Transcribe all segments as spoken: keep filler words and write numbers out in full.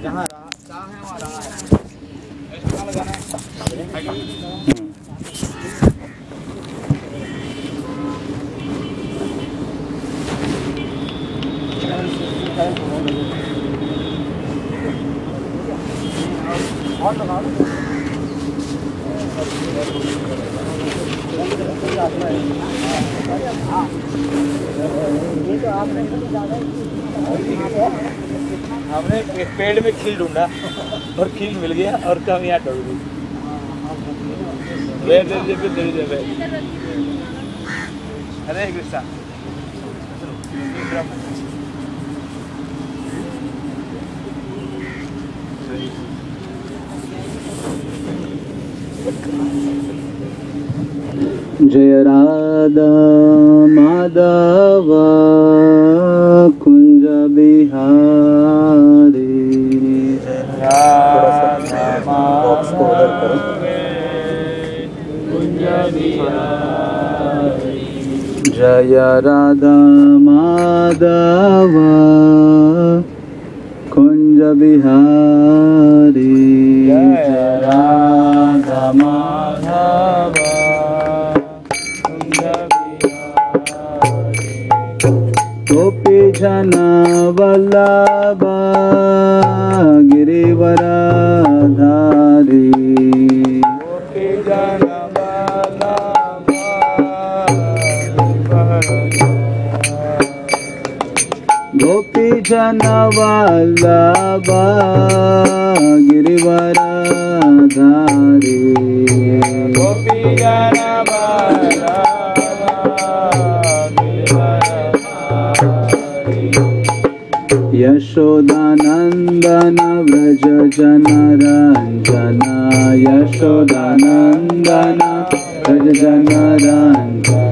जहाँ रहा जहाँ है वहाँ रहा है। ऐसा कहाँ लगाना है? और लगा दो। ये तो आपने हमने एक पेड़ में खील ढूंढा और खील मिल गया और कम यहाँ ढूंढ गई। हरे कृष्णा। जय राधा माधव कुंज बिहारी। जय राधा माधव कुंज बिहारी। जय राधा माधव गोपी जन वल्लभ गिरिवरधारी। गोपी जन वल्लभ गोपी जन वल्लभ गिरिवरधारी। गोपी जन यशोदानंदन व्रज जनरंजन। यशोदानंदन व्रज जनरंजन।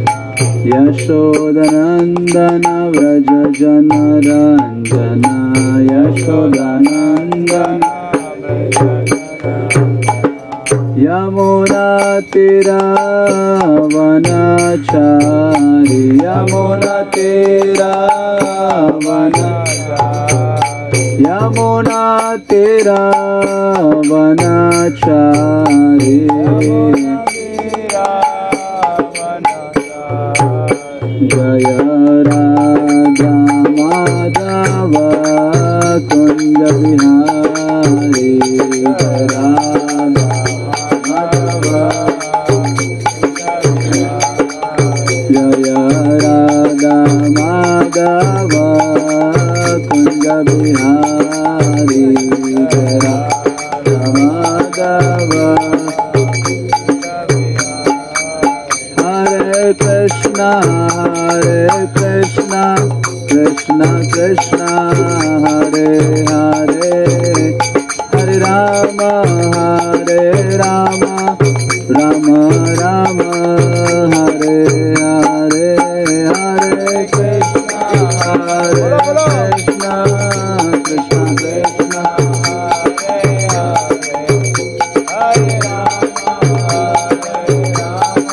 यशोदानंदन व्रज जनरंजन। यशोदानंदन यमुना तीरावनचारी। यमुना तीरावनचारी। यमुना तीरावनचारी। जय राधा माधव कुंज बिहारी। जय राधा माधव जय राधा माधव कुंज बिहारी। जय राधा माधव। हरे कृष्णा हरे कृष्णा कृष्णा कृष्णा हरे हरे। हरे राम हरे राम राम राम हरे हरे। हरे कृष्णा हरे कृष्णा कृष्णा कृष्णा हरे हरे। हरे राम हरे राम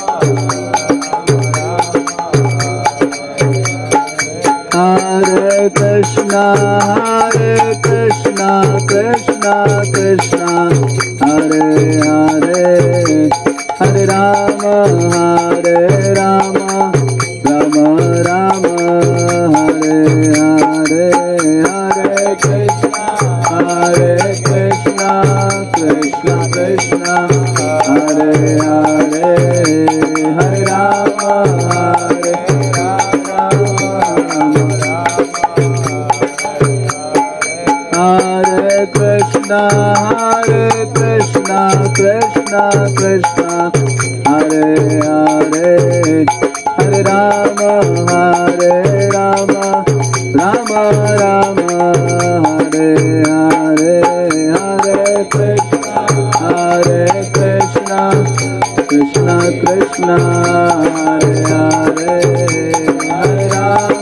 हरे कृष्णा हरे कृष्णा कृष्णा कृष्णा हरे हरे। हरे राम हरे राम राम राम हरे हरे। हरे कृष्णा हरे कृष्णा कृष्णा कृष्णा हरे हरे। हरे राम हरे राम हरे कृष्णा हरे कृष्णा कृष्णा कृष्णा हरे हरे। हरे राम हरे राम राम राम हरे हरे। हरे कृष्णा हरे कृष्णा कृष्णा कृष्णा हरे हरे। हरे राम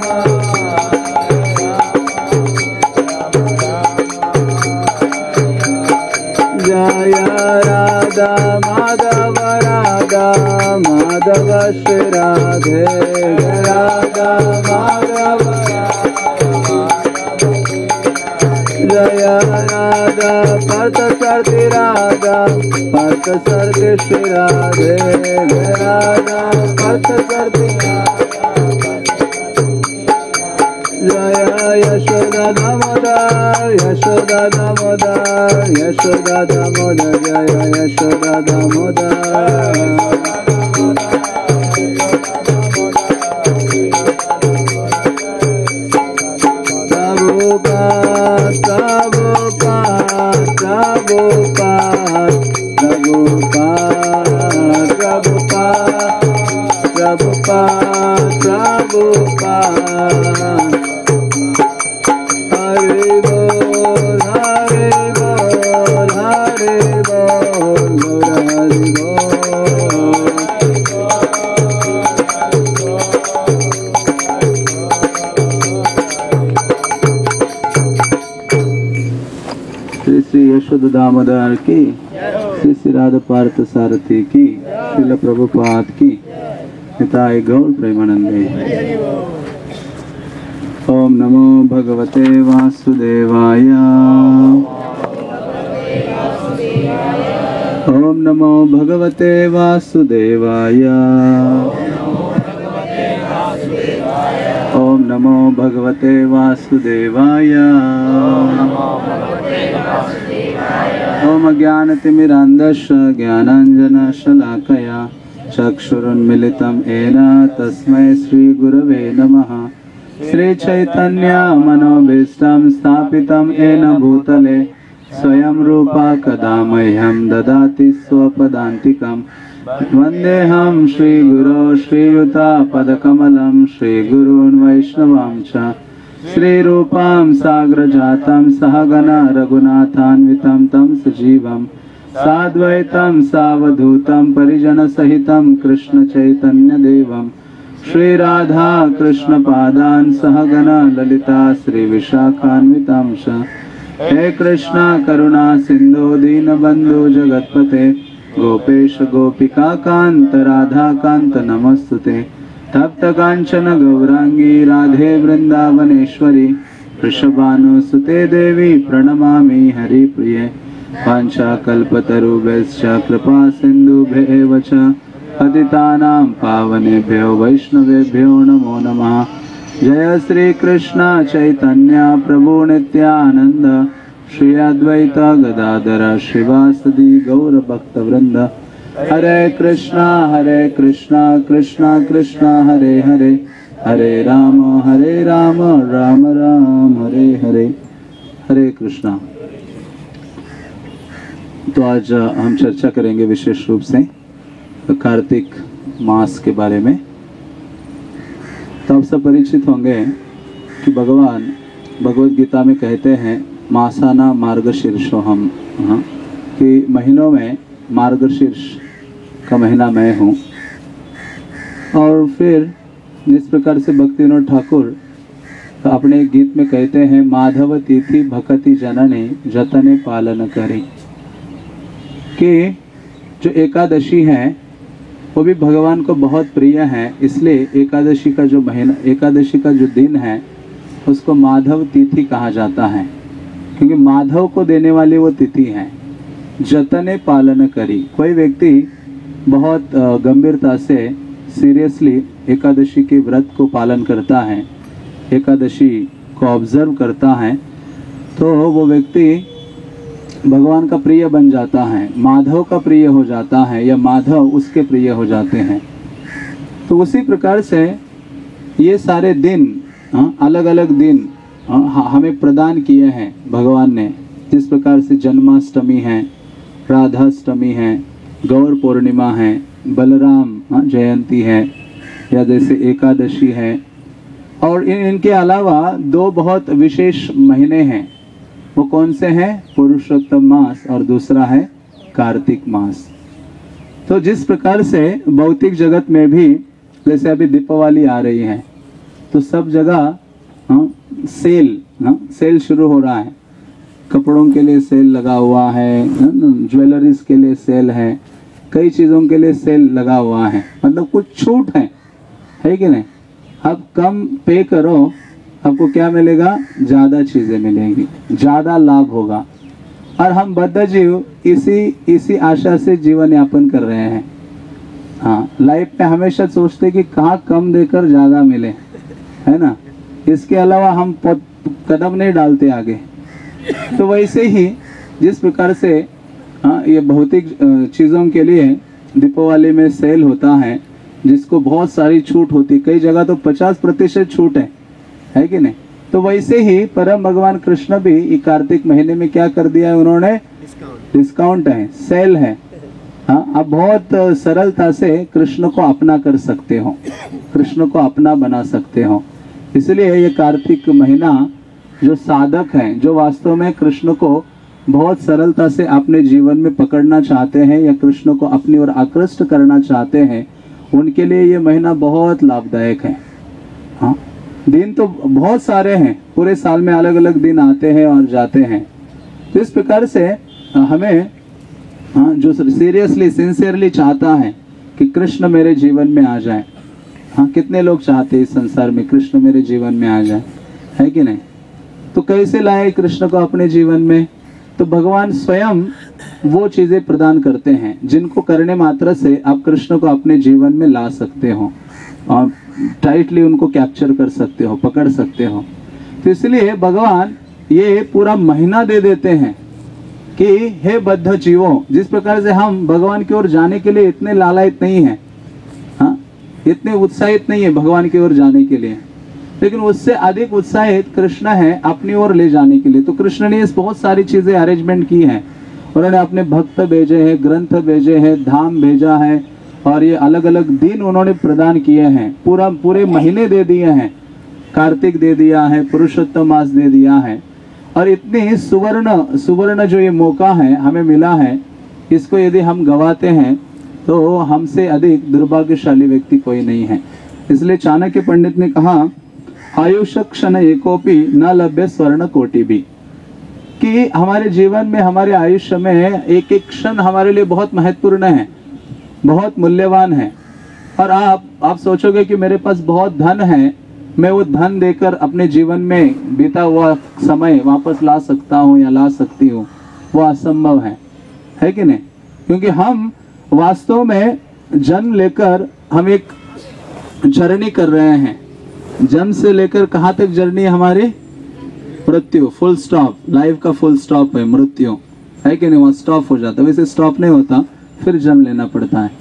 जय राधा माधव राधा माधव श्री राधे। राधा माधव जय राधा पार्थ सारथी राधा पार्थ सारथी श्री राधे जय राधा पार्थ सारथी जय यशोदा दामोदर यशोदा दामोदर यशोदा दामोदर जय Yashoda Damodar Prabhupada, Prabhupada, Prabhupada, Prabhupada, Prabhupada, Prabhupada. Hare Bol, Hare Bol, Hare Bol, Hare Bol. Shri Yashoda Damodar की, श्री श्री राधा पार्थ सारथी की, श्रील प्रभुपाद की, निताय गौर प्रेमानंदे। ओम नमो भगवते वासुदेवाय। ओम नमो भगवते वासुदेवाय। ओम नमो भगवते वासुदेवाय। ओम अज्ञानतिमिरान्धस्य ज्ञानाञ्जनशलाकया चक्षुरुन्मिलितं येन तस्मै श्रीगुरवे नमः। श्रीचैतन्य मनोभीष्टं स्थापितं येन भूतले स्वयं रूपा कदा मह्यं ददाति स्वपदान्तिकं। वन्देऽहं श्रीगुरो श्रीयुतापदकमलं श्रीगुरून् वैष्णवां च श्रीरूपां साग्रजातं सहगना रघुनाथान्वितं तं सजीवं साद्वैतं सावधूतं परिजनसहितं कृष्णचैतन्यदेवं श्रीराधा कृष्णपादान् सहगना ललिता श्रीविशाखान्वितां च। हे कृष्णा करुणा सिन्धो दीनबन्धु जगत्पते गोपेश गोपिका कांत राधा कांत नमस्तुते। तप्त कांचन गौरांगी राधे वृंदावनेश्वरी वृषभानुसुते देवी प्रणमामि हरिप्रिये। वाञ्छाकल्पतरुभ्यश्च कृपा सिन्धुभ्येव च पतितानां पावनेभ्यो वैष्णवेभ्यो नमो नमः। जय श्री कृष्ण चैतन्य प्रभु नित्यानंद श्री अद्वैत गदाधर श्रीवासदि गौर भक्त वृंद। हरे कृष्णा हरे कृष्णा कृष्णा कृष्णा हरे हरे हरे राम हरे राम राम राम हरे हरे। हरे कृष्णा। तो आज हम चर्चा करेंगे विशेष रूप से कार्तिक मास के बारे में। तो आप सब परिचित होंगे कि भगवान भगवत गीता में कहते हैं मासाना मार्गशीर्षोहम, हाँ, कि महीनों में मार्गशीर्ष का महीना मैं हूँ। और फिर जिस प्रकार से भक्तिविनोद ठाकुर अपने गीत में कहते हैं माधव तिथि भक्ति जनने जतने पालन करी, कि जो एकादशी है वो भी भगवान को बहुत प्रिय है। इसलिए एकादशी का जो महीना, एकादशी का जो दिन है उसको माधव तिथि कहा जाता है, क्योंकि माधव को देने वाली वो तिथि है। जतने पालन करी, कोई व्यक्ति बहुत गंभीरता से सीरियसली एकादशी के व्रत को पालन करता है, एकादशी को ऑब्जर्व करता है, तो वो व्यक्ति भगवान का प्रिय बन जाता है, माधव का प्रिय हो जाता है, या माधव उसके प्रिय हो जाते हैं। तो उसी प्रकार से ये सारे दिन, हाँ, अलग अलग दिन हाँ, हमें प्रदान किए हैं भगवान ने। जिस प्रकार से जन्माष्टमी है, राधाष्टमी है, गौर पूर्णिमा है, बलराम हाँ, जयंती है, या जैसे एकादशी है। और इन इनके अलावा दो बहुत विशेष महीने हैं। वो कौन से हैं? पुरुषोत्तम मास और दूसरा है कार्तिक मास। तो जिस प्रकार से भौतिक जगत में भी जैसे अभी दीपावली आ रही है तो सब जगह हाँ, सेल हाँ, सेल शुरू हो रहा है। कपड़ों के लिए सेल लगा हुआ है, ज्वेलरीज के लिए सेल है, कई चीज़ों के लिए सेल लगा हुआ है। मतलब कुछ छूट है, है कि नहीं? अब कम पे करो आपको क्या मिलेगा? ज्यादा चीजें मिलेगी, ज्यादा लाभ होगा। और हम बद्ध जीव इसी इसी आशा से जीवन यापन कर रहे हैं। हाँ, लाइफ में हमेशा सोचते कि कहाँ कम देकर ज्यादा मिले, है ना। इसके अलावा हम कदम नहीं डालते आगे। तो वैसे ही जिस प्रकार से हाँ, ये भौतिक चीज़ों के लिए दीपावली में सेल होता है, जिसको बहुत सारी छूट होती, कई जगह तो पचास प्रतिशत छूट है, है कि नहीं। तो वैसे ही परम भगवान कृष्ण भी ये कार्तिक महीने में क्या कर दिया है उन्होंने? डिस्काउंट है, सेल है। हाँ, आप बहुत सरलता से कृष्ण को अपना कर सकते हो, कृष्ण को अपना बना सकते हो। इसलिए ये कार्तिक महीना जो साधक हैं, जो वास्तव में कृष्ण को बहुत सरलता से अपने जीवन में पकड़ना चाहते हैं या कृष्ण को अपनी ओर आकृष्ट करना चाहते हैं, उनके लिए ये महीना बहुत लाभदायक है। हाँ, दिन तो बहुत सारे हैं, पूरे साल में अलग अलग दिन आते हैं और जाते हैं। तो इस प्रकार से हमें हाँ, जो सीरियसली सिंसियरली चाहता है कि कृष्ण मेरे जीवन में आ जाए। हाँ, कितने लोग चाहते हैं इस संसार में कृष्ण मेरे जीवन में आ जाए, है कि नहीं। तो कैसे लाए कृष्ण को अपने जीवन में? तो भगवान स्वयं वो चीजें प्रदान करते हैं जिनको करने मात्र से आप कृष्ण को अपने जीवन में ला सकते हो और टाइटली उनको कैप्चर कर सकते हो, पकड़ सकते हो। तो इसलिए भगवान ये पूरा महीना दे देते हैं कि हे बद्ध जीवों, जिस प्रकार से हम भगवान की ओर जाने के लिए इतने लालायित नहीं है, हाँ, इतने उत्साहित नहीं है भगवान की ओर जाने के लिए, लेकिन उससे अधिक उत्साहित कृष्ण है अपनी ओर ले जाने के लिए। तो कृष्ण ने इस बहुत सारी चीजें अरेंजमेंट की हैं। उन्होंने अपने भक्त भेजे हैं, ग्रंथ भेजे हैं, धाम भेजा है, और ये अलग अलग दिन उन्होंने प्रदान किए हैं। पूरा पूरे महीने दे दिए हैं, कार्तिक दे दिया है, पुरुषोत्तम मास दे दिया है। और इतनी सुवर्ण सुवर्ण जो ये मौका है हमें मिला है, इसको यदि हम गवाते हैं तो हमसे अधिक दुर्भाग्यशाली व्यक्ति कोई नहीं है। इसलिए चाणक्य पंडित ने कहा, आयुष क्षण एकोपी न लभ्य स्वर्ण कोटि भी, कि हमारे जीवन में, हमारे आयुष्य में एक एक क्षण हमारे लिए बहुत महत्वपूर्ण है, बहुत मूल्यवान है। और आप आप सोचोगे कि मेरे पास बहुत धन है, मैं वो धन देकर अपने जीवन में बीता हुआ समय वापस ला सकता हूँ या ला सकती हूँ, वो असंभव है, है कि नहीं। क्योंकि हम वास्तव में जन्म लेकर हम एक जर्नी कर रहे हैं। जन्म से लेकर कहाँ तक जर्नी है हमारी? मृत्यु, फुल स्टॉप। लाइफ का फुल स्टॉप है मृत्यु, है कि नहीं। वहाँ स्टॉप हो जाता है, वैसे स्टॉप नहीं होता, फिर जन्म लेना पड़ता है।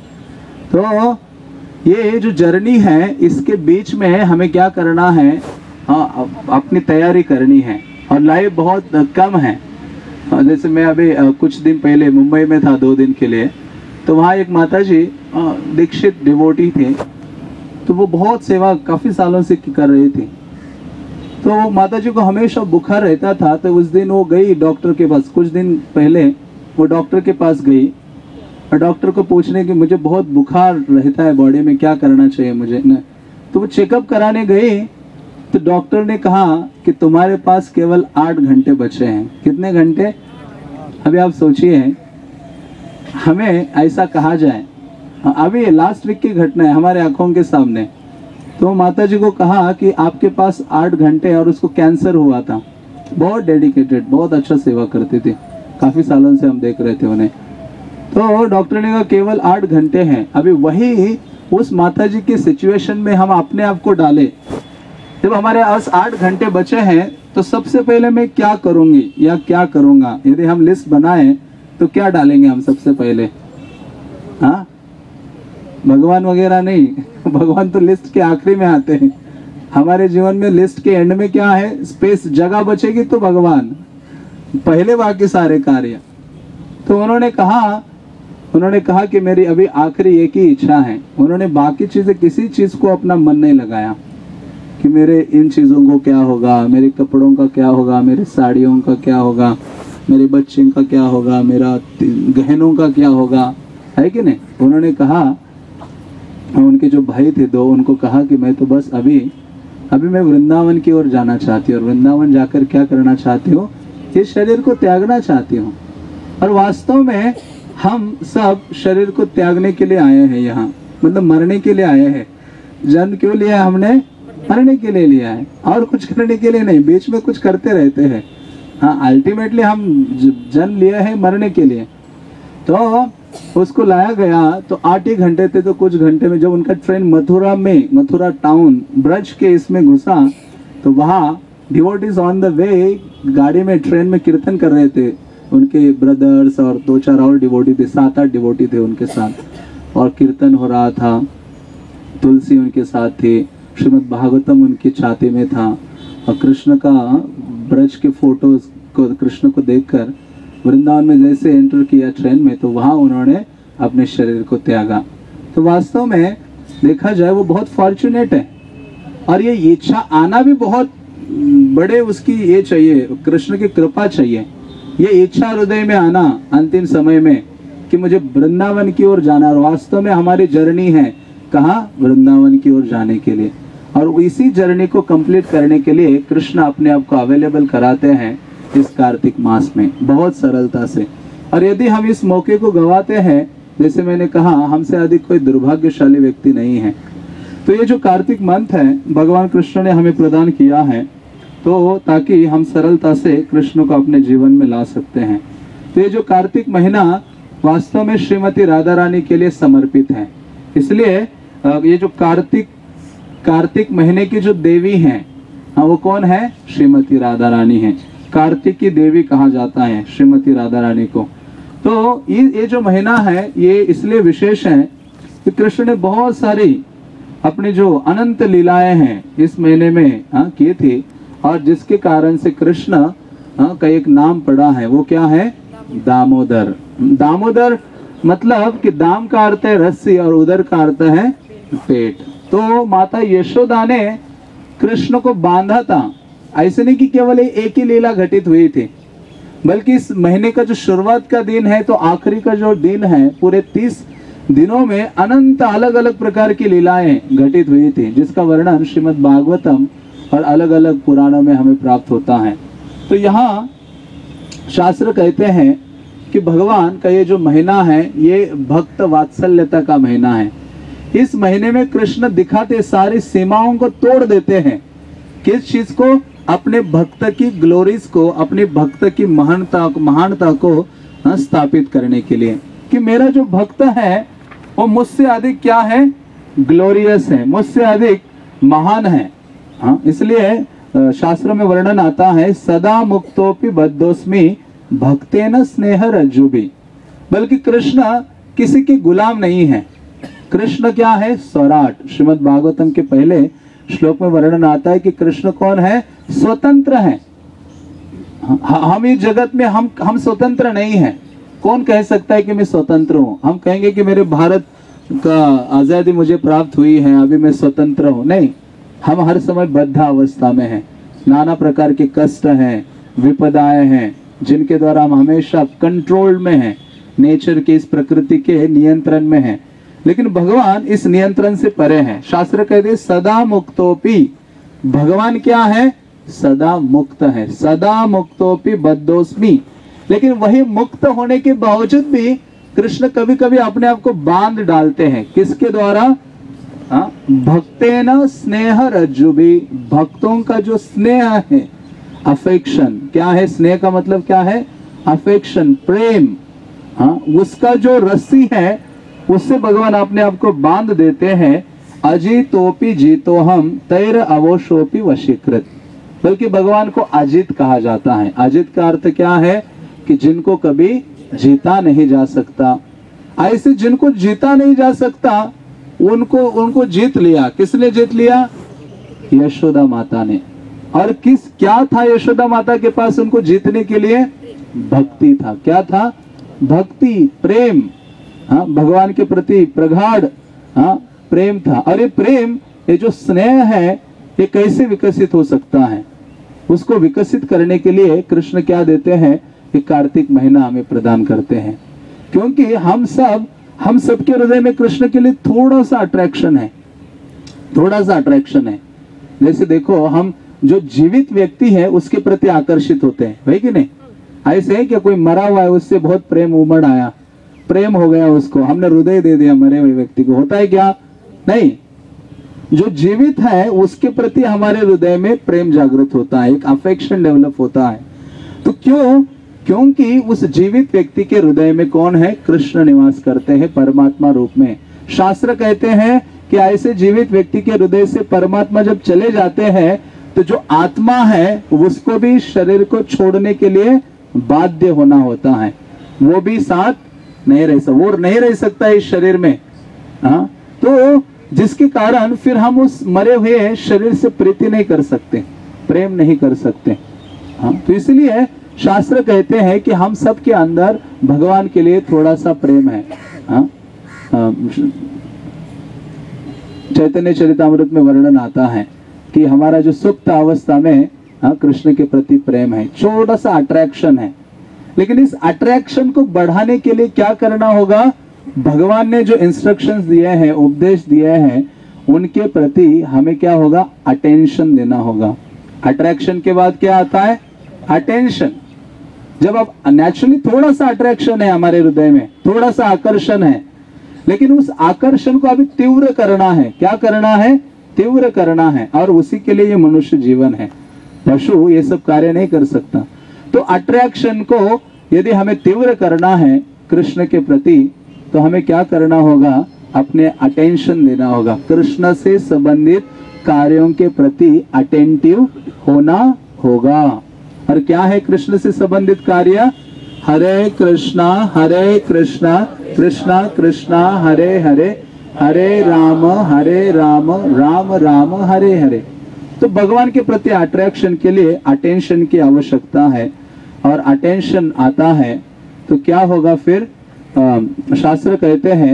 तो ये जो जर्नी है, इसके बीच में हमें क्या करना है? हाँ, अपनी तैयारी करनी है। और लाइफ बहुत कम है। जैसे मैं अभी कुछ दिन पहले मुंबई में था दो दिन के लिए, तो वहाँ एक माताजी दीक्षित डिवोटी थे, तो वो बहुत सेवा काफी सालों से कर रही थी। तो माताजी को हमेशा बुखार रहता था। तो उस दिन वो गई डॉक्टर के पास, कुछ दिन पहले वो डॉक्टर के पास गई और डॉक्टर को पूछने कि मुझे बहुत बुखार रहता है बॉडी में, क्या करना चाहिए मुझे न? तो वो चेकअप कराने गई, तो डॉक्टर ने कहा कि तुम्हारे पास केवल आठ घंटे बचे हैं। कितने घंटे? अभी आप सोचिए, हमें ऐसा कहा जाए, अभी लास्ट वीक की घटना है हमारे आंखों के सामने। तो माता जी को कहा कि आपके पास आठ घंटे, और उसको कैंसर हुआ था। बहुत डेडिकेटेड, बहुत अच्छा सेवा करती थी, काफी सालों से हम देख रहे थे उन्हें। तो डॉक्टर ने कहा केवल आठ घंटे हैं। अभी वही उस माता जी की सिचुएशन में हम अपने आप को डाले, जब हमारे पास आठ घंटे बचे हैं, तो सबसे पहले मैं क्या करूंगी या क्या करूंगा? यदि हम लिस्ट बनाए तो क्या डालेंगे हम सबसे पहले? हाँ, भगवान वगैरह नहीं, भगवान तो लिस्ट के आखिरी में आते हैं। हमारे जीवन में लिस्ट के एंड में क्या है? स्पेस, जगह बचेगी तो भगवान, पहले बाकी सारे कार्य। तो उन्होंने कहा उन्होंने कहा कि मेरी अभी आखिरी एक ही इच्छा है। उन्होंने बाकी चीजें, किसी चीज को अपना मन नहीं लगाया कि मेरे इन चीजों को क्या होगा, मेरे कपड़ों का क्या होगा, मेरे साड़ियों का क्या होगा, मेरे बच्चे का क्या होगा, मेरा गहनों का क्या होगा, है कि नहीं। उन्होंने कहा, उनके जो भाई थे दो, उनको कहा कि मैं तो बस अभी अभी मैं वृंदावन की ओर जाना चाहती हूँ, और वृंदावन जाकर क्या करना चाहती हूँ? इस शरीर को त्यागना चाहती हूँ। और वास्तव में हम सब शरीर को त्यागने के लिए आए हैं यहाँ, मतलब मरने के लिए आए हैं। जन्म क्यों लिया हमने? मरने के लिए लिया है, और कुछ करने के लिए नहीं। बीच में कुछ करते रहते हैं। हाँ, अल्टीमेटली हम जन्म लिए हैं मरने के लिए। तो उसको लाया गया तो आठ ही घंटे थे, तो कुछ घंटे में जब उनका ट्रेन मथुरा में, मथुरा टाउन ब्रज के इसमें घुसा, तो वहाँ डिवोटीज ऑन द वे गाड़ी में, ट्रेन में कीर्तन कर रहे थे। उनके ब्रदर्स और दो चार और डिवोटी थे, सात आठ डिवोटी थे उनके साथ, और कीर्तन हो रहा था। तुलसी उनके साथ थी, श्रीमद् भागवतम उनकी छाती में था, और कृष्ण का ब्रज के फोटोज को, कृष्ण को देखकर वृंदावन में जैसे एंटर किया ट्रेन में, तो वहाँ उन्होंने अपने शरीर को त्यागा। तो वास्तव में देखा जाए वो बहुत फॉर्चुनेट है, और ये इच्छा आना भी बहुत बड़े उसकी ये चाहिए, कृष्ण की कृपा चाहिए। ये इच्छा हृदय में आना अंतिम समय में कि मुझे वृंदावन की ओर जाना, और वास्तव में हमारी जर्नी है कहाँ, वृंदावन की ओर जाने के लिए। और इसी जर्नी को कंप्लीट करने के लिए कृष्ण अपने आप को अवेलेबल कराते हैं इस कार्तिक मास में बहुत सरलता से। और यदि हम इस मौके को गंवाते हैं, जैसे मैंने कहा, हमसे अधिक कोई दुर्भाग्यशाली व्यक्ति नहीं है। तो ये जो कार्तिक मंथ है भगवान कृष्ण ने हमें प्रदान किया है, तो ताकि हम सरलता से कृष्ण को अपने जीवन में ला सकते हैं। तो ये जो कार्तिक महीना वास्तव में श्रीमती राधा रानी के लिए समर्पित है। इसलिए ये जो कार्तिक कार्तिक महीने की जो देवी हैं, हाँ, वो कौन है, श्रीमती राधा रानी है। कार्तिक की देवी कहा जाता है श्रीमती राधा रानी को। तो ये ये जो महीना है ये इसलिए विशेष है कि कृष्ण ने बहुत सारी अपनी जो अनंत लीलाएं हैं इस महीने में हाँ की थी, और जिसके कारण से कृष्ण हाँ, का एक नाम पड़ा है, वो क्या है, दामोदर। दामोदर मतलब कि दाम का अर्थ है रस्सी और उदर का अर्थ है पेट। तो माता यशोदा ने कृष्ण को बांधा था। ऐसे नहीं कि केवल एक ही लीला घटित हुई थी, बल्कि इस महीने का जो शुरुआत का दिन है तो आखिरी का जो दिन है, पूरे तीस दिनों में अनंत अलग अलग प्रकार की लीलाएं घटित हुई थी, जिसका वर्णन श्रीमद् भागवतम और अलग अलग पुराणों में हमें प्राप्त होता है। तो यहाँ शास्त्र कहते हैं कि भगवान का ये जो महीना है ये भक्त वात्सल्यता का महीना है। इस महीने में कृष्ण दिखाते सारी सीमाओं को तोड़ देते हैं। किस चीज को, अपने भक्त की ग्लोरीज को, अपने भक्त की महानता महानता को स्थापित करने के लिए, कि मेरा जो भक्त है वो मुझसे अधिक क्या है, ग्लोरियस है, मुझसे अधिक महान है। हाँ, इसलिए शास्त्र में वर्णन आता है, सदा मुक्तोपि बद्धोस्मि भक्तेन स्नेह रज्जुबि। बल्कि कृष्ण किसी के गुलाम नहीं है। कृष्ण क्या है, स्वराट। श्रीमद् भागवतम के पहले श्लोक में वर्णन आता है कि कृष्ण कौन है, स्वतंत्र है। हम इस जगत में हम हम स्वतंत्र नहीं है। कौन कह सकता है कि मैं स्वतंत्र हूँ? हम कहेंगे कि मेरे भारत का आजादी मुझे प्राप्त हुई है, अभी मैं स्वतंत्र हूँ। नहीं, हम हर समय बद्ध अवस्था में हैं। नाना प्रकार के कष्ट हैं, विपदाएं हैं, जिनके द्वारा हम हमेशा कंट्रोल में हैं, नेचर के, इस प्रकृति के नियंत्रण में हैं। लेकिन भगवान इस नियंत्रण से परे हैं। शास्त्र कहते हैं सदा मुक्तोपि, भगवान क्या है, सदा मुक्त है। सदा मुक्तोपि बद्धोस्मि। लेकिन वही मुक्त होने के बावजूद भी कृष्ण कभी कभी अपने आप को बांध डालते हैं। किसके द्वारा, भक्तेन स्नेह रज्जुबि। भक्तों का जो स्नेह है, अफेक्शन, क्या है स्नेह का मतलब, क्या है अफेक्शन, प्रेम। हाँ, उसका जो रस्सी है उससे भगवान अपने आप को बांध देते हैं। अजितोपि जीतो हम तैर अवोशोपि वशीकृत। बल्कि भगवान को अजित कहा जाता है। अजित का अर्थ क्या है कि जिनको कभी जीता नहीं जा सकता। ऐसे जिनको जीता नहीं जा सकता उनको उनको जीत लिया। किसने जीत लिया, यशोदा माता ने। और किस क्या था यशोदा माता के पास उनको जीतने के लिए, भक्ति था। क्या था, भक्ति, प्रेम। हाँ, भगवान के प्रति प्रगाढ़ हाँ प्रेम था। और ये प्रेम, ये जो स्नेह है, ये कैसे विकसित हो सकता है? उसको विकसित करने के लिए कृष्ण क्या देते हैं, कि कार्तिक महीना हमें प्रदान करते हैं। क्योंकि हम सब हम सबके हृदय में कृष्ण के लिए थोड़ा सा अट्रैक्शन है, थोड़ा सा अट्रैक्शन है। जैसे देखो, हम जो जीवित व्यक्ति है उसके प्रति आकर्षित होते हैं, है कि नहीं? ऐसे है कि कोई मरा हुआ है, उससे बहुत प्रेम उमड़ आया, प्रेम हो गया उसको, हमने हृदय दे दिया मरे हुए व्यक्ति को। होता है क्या? नहीं। जो जीवित है उसके प्रति हमारे हृदय में प्रेम जागृत होता है, एक अफेक्शन डेवलप होता है। तो क्यों? क्योंकि उस जीवित व्यक्ति के हृदय में कौन है? कृष्ण निवास करते हैं परमात्मा रूप में। शास्त्र कहते हैं कि ऐसे जीवित व्यक्ति के हृदय से परमात्मा जब चले जाते हैं तो जो आत्मा है उसको भी शरीर को छोड़ने के लिए बाध्य होना होता है, वो भी साथ नहीं रह सकता, वो नहीं रह सकता इस शरीर में। हाँ, तो जिसके कारण फिर हम उस मरे हुए शरीर से प्रीति नहीं कर सकते, प्रेम नहीं कर सकते। हाँ, तो इसलिए शास्त्र कहते हैं कि हम सब के अंदर भगवान के लिए थोड़ा सा प्रेम है। हाँ, चैतन्य चरितामृत में वर्णन आता है कि हमारा जो सुप्त अवस्था में हाँ कृष्ण के प्रति प्रेम है, छोटा सा अट्रैक्शन है। लेकिन इस अट्रैक्शन को बढ़ाने के लिए क्या करना होगा? भगवान ने जो इंस्ट्रक्शंस दिए हैं, उपदेश दिए हैं, उनके प्रति हमें क्या होगा? अटेंशन देना होगा। अट्रैक्शन के बाद क्या आता है? अटेंशन। जब अब नेचुरली थोड़ा सा अट्रैक्शन है हमारे हृदय में, थोड़ा सा आकर्षण है, लेकिन उस आकर्षण को अभी तीव्र करना है। क्या करना है? तीव्र करना है। और उसी के लिए ये मनुष्य जीवन है। पशु ये सब कार्य नहीं कर सकता। तो अट्रैक्शन को यदि हमें तीव्र करना है कृष्ण के प्रति, तो हमें क्या करना होगा? अपने अटेंशन देना होगा। कृष्ण से संबंधित कार्यों के प्रति अटेंटिव होना होगा। और क्या है कृष्ण से संबंधित कार्य? हरे कृष्णा हरे कृष्णा कृष्णा कृष्णा हरे हरे, हरे राम हरे राम राम राम हरे हरे। तो भगवान के प्रति अट्रैक्शन के लिए अटेंशन की आवश्यकता है। और अटेंशन आता है तो क्या होगा फिर? आ, शास्त्र कहते हैं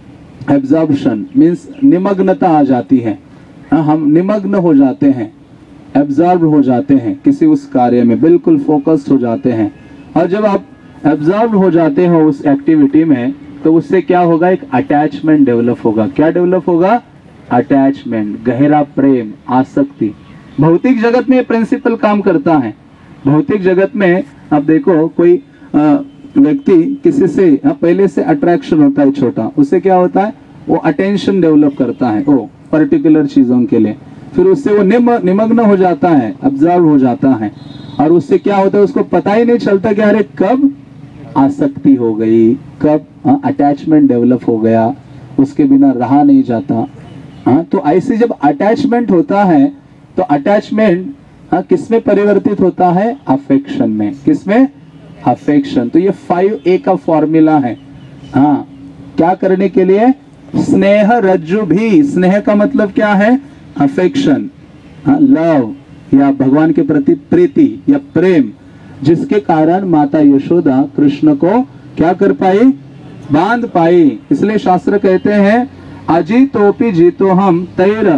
एब्जॉर्प्शन मीन्स निमग्नता आ जाती है। आ, हम निमग्न हो जाते हैं, एब्जॉर्ब हो जाते हैं किसी उस कार्य में, बिल्कुल फोकस्ड हो जाते हैं। और जब आप एब्जॉर्ब हो जाते हो उस एक्टिविटी में, तो उससे क्या होगा? एक अटैचमेंट डेवलप होगा। क्या डेवलप होगा? अटैचमेंट, गहरा प्रेम, आसक्ति। भौतिक जगत में प्रिंसिपल काम करता है। भौतिक जगत में आप देखो, कोई व्यक्ति किसी से पहले से अट्रैक्शन होता है छोटा, उससे क्या होता है? वो अटेंशन डेवलप करता है वो पर्टिकुलर चीजों के लिए। फिर उससे वो निम, निमग्न हो जाता है, अब्जॉर्व हो जाता है। और उससे क्या होता है? उसको पता ही नहीं चलता कि अरे कब आसक्ति हो गई, कब अटैचमेंट डेवलप हो गया, उसके बिना रहा नहीं जाता। हाँ, तो ऐसे जब अटैचमेंट होता है तो अटैचमेंट हाँ किसमें परिवर्तित होता है? अफेक्शन में। किसमें? अफेक्शन। तो ये फाइव ए का फॉर्मूला है। हाँ, क्या करने के लिए? स्नेह रज्जु भी। स्नेह का मतलब क्या है? अफेक्शन, हाँ, लव, या भगवान के प्रति प्रीति या प्रेम, जिसके कारण माता यशोदा कृष्ण को क्या कर पाई? बांध पाई। इसलिए शास्त्र कहते हैं अजीतोपि जीतो हम तैर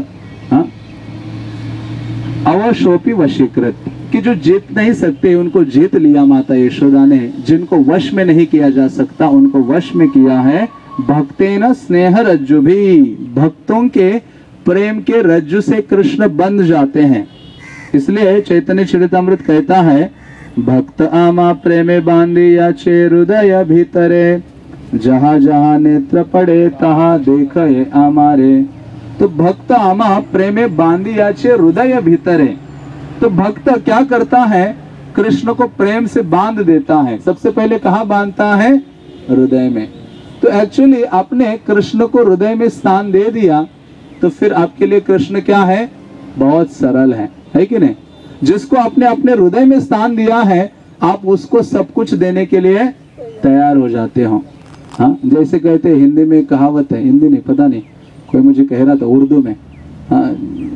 अवशोपि वशीकृत, कि जो जीत नहीं सकते उनको जीत लिया माता यशोदा ने। जिनको वश में नहीं किया जा सकता उनको वश में किया है। भक्तेन स्नेह रज्जु भी, भक्तों के प्रेम के रज्जु से कृष्ण बंध जाते हैं। इसलिए चैतन्य चरितामृत कहता है भक्त आमा प्रेमे बांधी याचे हृदय भीतरे, जहां जहां नेत्र पड़े तहां देखे आमारे। तो भक्त आमा प्रेमे बांधी याचे हृदय भीतरे। तो भक्त क्या करता है? कृष्ण को प्रेम से बांध देता है। सबसे पहले कहाँ बांधता है? हृदय में। तो एक्चुअली आपने कृष्ण को हृदय में स्थान दे दिया तो फिर आपके लिए कृष्ण क्या है? बहुत सरल है, है कि नहीं? जिसको आपने अपने हृदय में स्थान दिया है, आप उसको सब कुछ देने के लिए तैयार हो जाते हो। हाँ, जैसे कहते हैं, हिंदी में कहावत है, हिंदी नहीं पता नहीं, कोई मुझे कह रहा था उर्दू में, हाँ,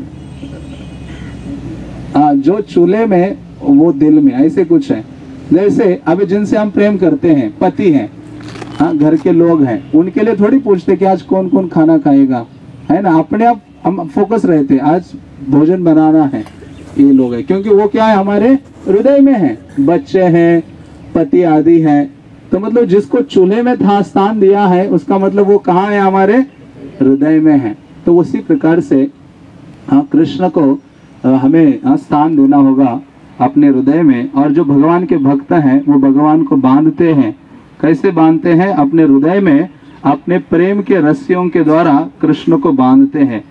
हाँ, जो चूल्हे में वो दिल में, ऐसे कुछ है। जैसे अभी जिनसे हम प्रेम करते हैं, पति हैं, हाँ, घर के लोग हैं, उनके लिए थोड़ी पूछते कि आज कौन कौन खाना खाएगा, है ना? अपने आप हम फोकस रहते, आज भोजन बनाना है, ये लोग है, क्योंकि वो क्या है? हमारे हृदय में है। बच्चे हैं, पति आदि हैं। तो मतलब जिसको चूल्हे में था स्थान दिया है, उसका मतलब वो कहाँ है? हमारे हृदय में है। तो उसी प्रकार से हाँ, कृष्ण को हमें स्थान देना होगा अपने हृदय में। और जो भगवान के भक्त हैं वो भगवान को बांधते हैं। कैसे बांधते हैं? अपने हृदय में अपने प्रेम के रस्सियों के द्वारा कृष्ण को बांधते हैं।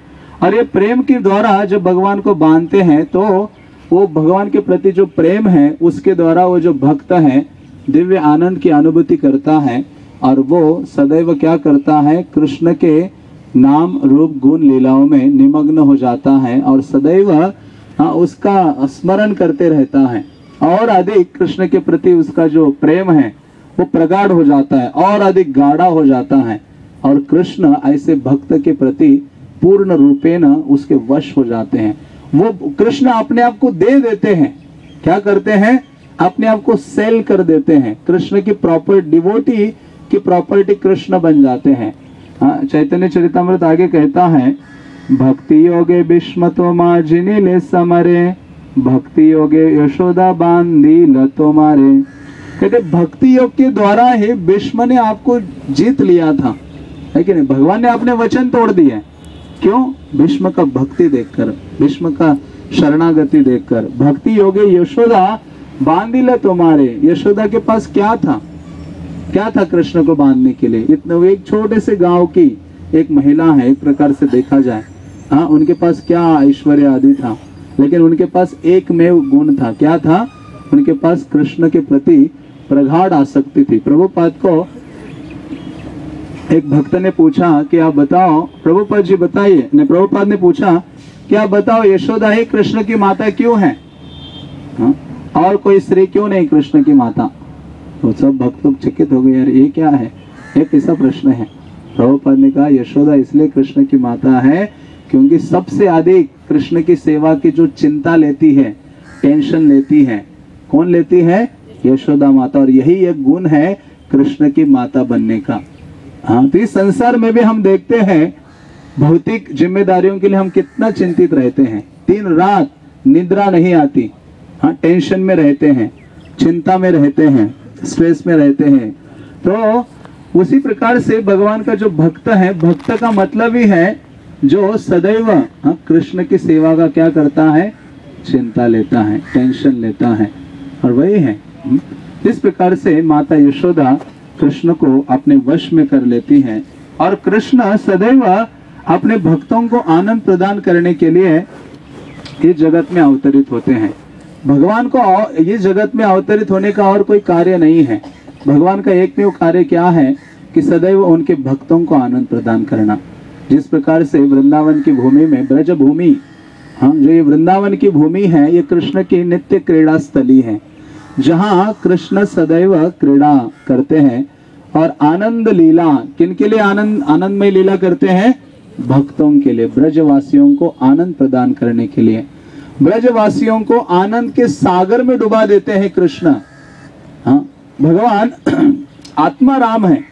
और ये प्रेम के द्वारा जब भगवान को बांधते हैं तो वो भगवान के प्रति जो प्रेम है उसके द्वारा वो जो भक्त है दिव्य आनंद की अनुभूति करता है और वो सदैव क्या करता है, कृष्ण के नाम रूप गुण लीलाओं में निमग्न हो जाता है और सदैव हाँ, उसका स्मरण करते रहता है और अधिक कृष्ण के प्रति उसका जो प्रेम है वो प्रगाढ़ हो जाता है और अधिक गाढ़ा हो जाता है और कृष्ण ऐसे भक्त के प्रति पूर्ण रूपेण उसके वश हो जाते हैं। वो कृष्ण अपने आप को दे देते हैं, क्या करते हैं, अपने आप को सेल कर देते हैं, कृष्ण की प्रॉपर डिवोटी की प्रॉपर्टी कृष्ण बन जाते हैं। हाँ, चैतन्य चरितामृत आगे कहता है, भक्ति योगे भीष्म तो मार्जिनी ले समरे, भक्ति योगे यशोदा बांधी लतो मारे। कहते भक्ति योग के द्वारा ही भीष्म ने आपको जीत लिया था, है कि नहीं, भगवान ने अपने वचन तोड़ दिए। क्यों? भीष्म का भक्ति देखकर, भीष्म का शरणागति देखकर। भक्ति योगे यशोदा बांधी लतो मारे, यशोदा के पास क्या था, क्या था कृष्ण को बांधने के लिए? इतने एक छोटे से गांव की एक महिला है, एक प्रकार से देखा जाए, हाँ, उनके पास क्या ऐश्वर्य आदि था, लेकिन उनके पास एक में गुण था, क्या था, उनके पास कृष्ण के प्रति प्रगाढ़ आसक्ति थी। प्रभुपाद को एक भक्त ने पूछा कि आप बताओ, प्रभुपाद जी बताइए, ने प्रभुपाद ने पूछा कि आप बताओ यशोदा ही कृष्ण की माता क्यों है, हाँ? और कोई स्त्री क्यों नहीं कृष्ण की माता? तो सब भक्त लोग चकित हो गए, यार ये क्या है, एक ऐसा प्रश्न है। प्रभुपाद ने कहा यशोदा इसलिए कृष्ण की माता है क्योंकि सबसे अधिक कृष्ण की सेवा की जो चिंता लेती है, टेंशन लेती है, कौन लेती है? यशोदा माता। और यही एक गुण है कृष्ण की माता बनने का। हाँ, तो इस संसार में भी हम देखते हैं भौतिक जिम्मेदारियों के लिए हम कितना चिंतित रहते हैं, दिन रात निद्रा नहीं आती, हाँ, टेंशन में रहते हैं, चिंता में रहते हैं, स्ट्रेस में रहते हैं। तो उसी प्रकार से भगवान का जो भक्त है, भक्त का मतलब ही है जो सदैव हाँ, कृष्ण की सेवा का क्या करता है, चिंता लेता है, टेंशन लेता है, और वही है। इस प्रकार से माता यशोदा कृष्ण को अपने वश में कर लेती हैं और कृष्ण सदैव अपने भक्तों को आनंद प्रदान करने के लिए इस जगत में अवतरित होते हैं। भगवान को ये जगत में अवतरित होने का और कोई कार्य नहीं है। भगवान का एकमेव कार्य क्या है कि सदैव उनके भक्तों को आनंद प्रदान करना। जिस प्रकार से वृंदावन की भूमि में, ब्रज भूमि, हाँ, जो ये वृंदावन की भूमि है, ये कृष्ण की नित्य क्रीड़ा स्थली है, जहाँ कृष्ण सदैव क्रीड़ा करते हैं और आनंद लीला, किनके लिए आनंद आनंदमय लीला करते हैं? भक्तों के लिए, ब्रजवासियों को आनंद प्रदान करने के लिए। ब्रजवासियों को आनंद के सागर में डुबा देते हैं कृष्ण। हाँ, भगवान आत्मा राम है,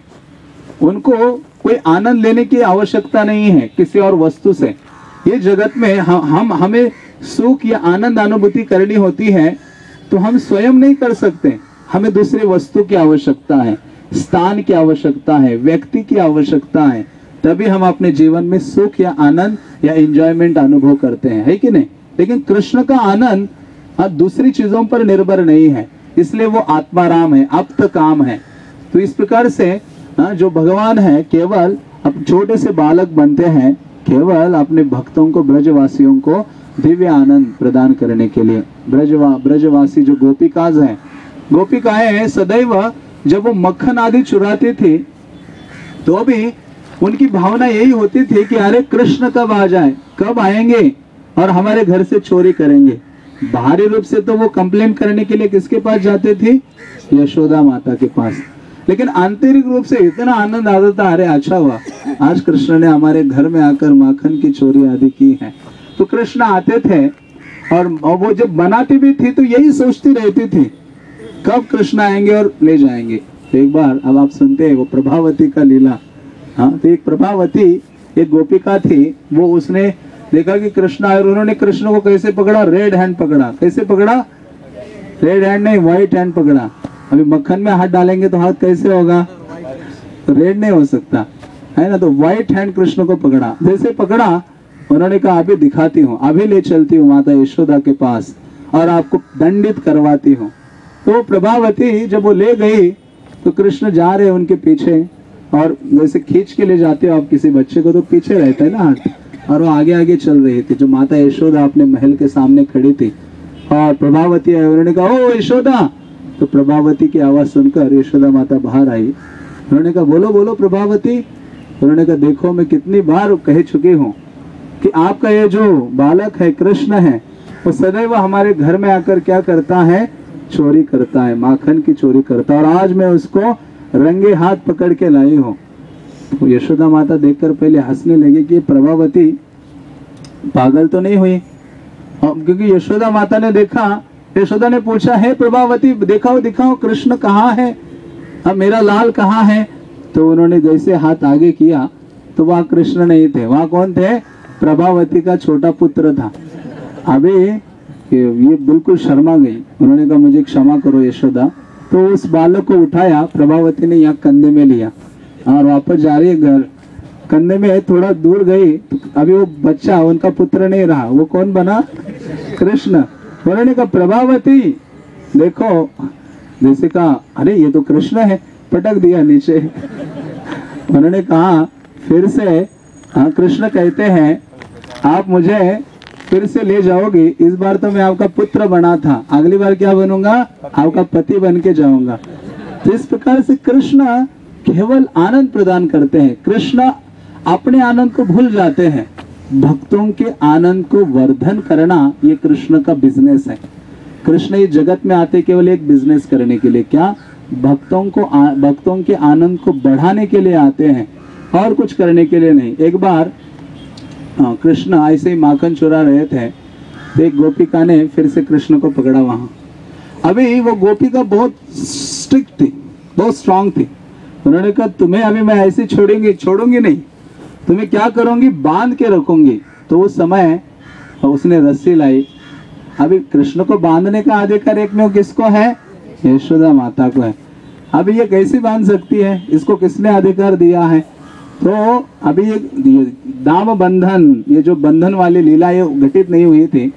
उनको कोई आनंद लेने की आवश्यकता नहीं है किसी और वस्तु से। ये जगत में हम, हम हमें सुख या आनंद अनुभूति करनी होती है तो हम स्वयं नहीं कर सकते, हमें दूसरी वस्तु की आवश्यकता है, स्थान की आवश्यकता है, व्यक्ति की आवश्यकता है, तभी हम अपने जीवन में सुख या आनंद या एंजॉयमेंट अनुभव करते हैं, है कि नहीं? लेकिन कृष्ण का आनंद दूसरी चीजों पर निर्भर नहीं है, इसलिए वो आत्माराम है, अप्त काम है। तो इस प्रकार से जो भगवान है केवल अब छोटे से बालक बनते हैं, केवल अपने भक्तों को, ब्रजवासियों को दिव्य आनंद प्रदान करने के लिए। ब्रजवा ब्रजवासी जो गोपिकाज हैं, गोपिकाएं हैं, सदैव जब वो मक्खन आदि चुराती थी तो भी उनकी भावना यही होती थी कि अरे कृष्ण कब आ जाए, कब आएंगे और हमारे घर से चोरी करेंगे। बाहरी रूप से तो वो कंप्लेन करने के लिए किसके पास जाते थे? यशोदा माता के पास। लेकिन आंतरिक रूप से इतना आनंद आता था, अरे अच्छा हुआ आज कृष्ण ने हमारे घर में आकर माखन की चोरी आदि की है। तो कृष्ण आते थे और वो जब बनाती भी थी तो यही सोचती रहती थी कब कृष्ण आएंगे और ले जाएंगे। तो एक बार अब आप सुनते हैं वो प्रभावती का लीला। हाँ, तो एक प्रभावती एक गोपिका थी, वो उसने देखा कि कृष्ण आए और उन्होंने कृष्ण को कैसे पकड़ा? रेड हैंड पकड़ा। कैसे पकड़ा? रेड हैंड नहीं, व्हाइट हैंड पकड़ा। अभी मक्खन में हाथ डालेंगे तो हाथ कैसे होगा? तो रेड नहीं हो सकता, है ना? तो व्हाइट हैंड कृष्ण को पकड़ा। जैसे पकड़ा उन्होंने कहा अभी दिखाती हूँ, अभी ले चलती हूँ माता यशोदा के पास और आपको दंडित करवाती हूँ। तो प्रभावती जब वो ले गई तो कृष्ण जा रहे उनके पीछे, और जैसे खींच के ले जाते हो आप किसी बच्चे को तो पीछे रहता है ना हाथ, और वो आगे आगे चल रही थी। जो माता यशोदा अपने महल के सामने खड़ी थी और प्रभावती आई, उन्होंने कहा ओ यशोदा। तो प्रभावती की आवाज सुनकर यशोदा माता बाहर आई। उन्होंने कहा बोलो बोलो प्रभावती। उन्होंने कहा देखो मैं कितनी बार कह चुकी हूँ कि आपका ये जो बालक है कृष्ण है, वो सदैव हमारे घर में आकर क्या करता है, चोरी करता है, माखन की चोरी करता है, और आज मैं उसको रंगे हाथ पकड़ के लाई हूँ। तो यशोदा माता देखकर पहले हंसने लगी कि प्रभावती पागल तो नहीं हुई, क्योंकि यशोदा माता ने देखा, यशोदा ने पूछा है प्रभावती दिखाओ दिखाओ कृष्ण कहाँ है, अब मेरा लाल कहाँ है। तो उन्होंने जैसे हाथ आगे किया तो वहाँ कृष्ण नहीं थे, वहाँ कौन थे, प्रभावती का छोटा पुत्र था। अभी ये बिल्कुल शर्मा गई, उन्होंने कहा मुझे क्षमा करो यशोदा। तो उस बालक को उठाया, प्रभावती ने यहाँ कंधे में लिया और वापस जा रही है घर। कंधे में थोड़ा दूर गई, अभी वो बच्चा उनका पुत्र नहीं रहा, वो कौन बना, कृष्ण। उन्होंने कहा प्रभावती देखो, जैसे कहा अरे ये तो कृष्ण है, पटक दिया नीचे। उन्होंने कहा फिर से, हाँ कृष्ण कहते हैं आप मुझे फिर से ले जाओगे, इस बार तो मैं आपका पुत्र बना था, अगली बार क्या बनूंगा, आपका पति बन के जाऊंगा। तो इस प्रकार से कृष्ण केवल आनंद प्रदान करते हैं, कृष्ण अपने आनंद को भूल जाते हैं। भक्तों के आनंद को वर्धन करना ये कृष्ण का बिजनेस है। कृष्ण इस जगत में आते केवल एक बिजनेस करने के लिए, क्या, भक्तों को आ, भक्तों के आनंद को बढ़ाने के लिए आते हैं, और कुछ करने के लिए नहीं। एक बार आ, कृष्ण ऐसे ही माखन चुरा रहे थे, तो एक गोपिका ने फिर से कृष्ण को पकड़ा वहां। अभी वो गोपिका बहुत स्ट्रिक्ट थी, बहुत स्ट्रांग थी। उन्होंने कहा तुम्हें अभी मैं ऐसे छोड़ूंगी छोड़ूंगी नहीं, तुम्हें क्या करूंगी, बांध के रखूंगी। तो उस समय उसने रस्सी लाई। अभी कृष्ण को बांधने का अधिकार एक में किसको है, यशोदा माता को है। अभी ये कैसे बांध सकती है, इसको किसने अधिकार दिया है। तो अभी ये, ये दाम बंधन, ये जो बंधन वाली लीला ये घटित नहीं हुई थी।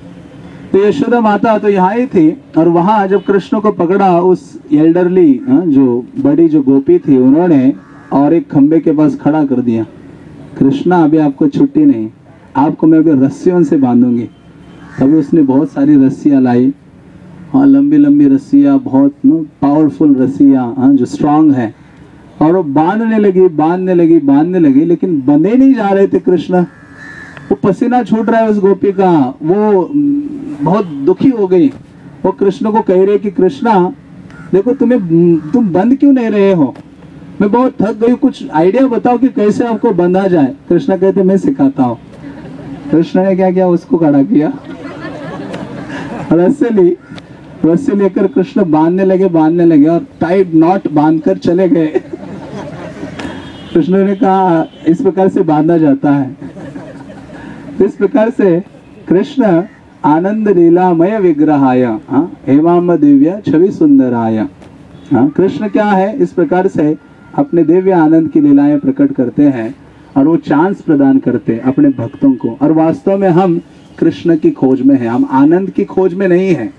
तो यशोदा माता तो यहाँ ही थी, और वहां जब कृष्ण को पकड़ा उस एल्डरली जो बड़ी जो गोपी थी, उन्होंने और एक खंबे के पास खड़ा कर दिया, कृष्णा अभी आपको छुट्टी नहीं, आपको मैं अभी रस्सियों से बांधूंगी। तभी उसने बहुत सारी रस्सियां लाई, हाँ लंबी लंबी रस्सियां, बहुत पावरफुल रस्सियां, हाँ जो स्ट्रांग है, और वो बांधने लगी बांधने लगी बांधने लगी, लेकिन बंधे नहीं जा रहे थे कृष्ण। वो पसीना छूट रहा है उस गोपी का, वो बहुत दुखी हो गई। वो कृष्ण को कह रहे कि कृष्णा देखो तुम्हें, तुम बंद क्यों नहीं रहे हो, मैं बहुत थक गई, कुछ आइडिया बताओ कि कैसे आपको बंधा जाए। कृष्ण कहते मैं सिखाता हूँ। कृष्ण ने क्या किया, उसको खड़ा किया, रस्सी ली, रस्सी लेकर कृष्ण बांधने लगे बांधने लगे और टाइट नॉट बांधकर चले गए। कृष्ण ने कहा इस प्रकार से बांधा जाता है। इस प्रकार से कृष्ण आनंद लीलामय विग्रहाय हेमाम दिव्य छवि सुंदराय, कृष्ण क्या है, इस प्रकार से अपने दिव्य आनंद की लीलाएं प्रकट करते हैं और वो चांस प्रदान करते हैं अपने भक्तों को। और वास्तव में हम कृष्ण की खोज में हैं, हम आनंद की खोज में नहीं हैं।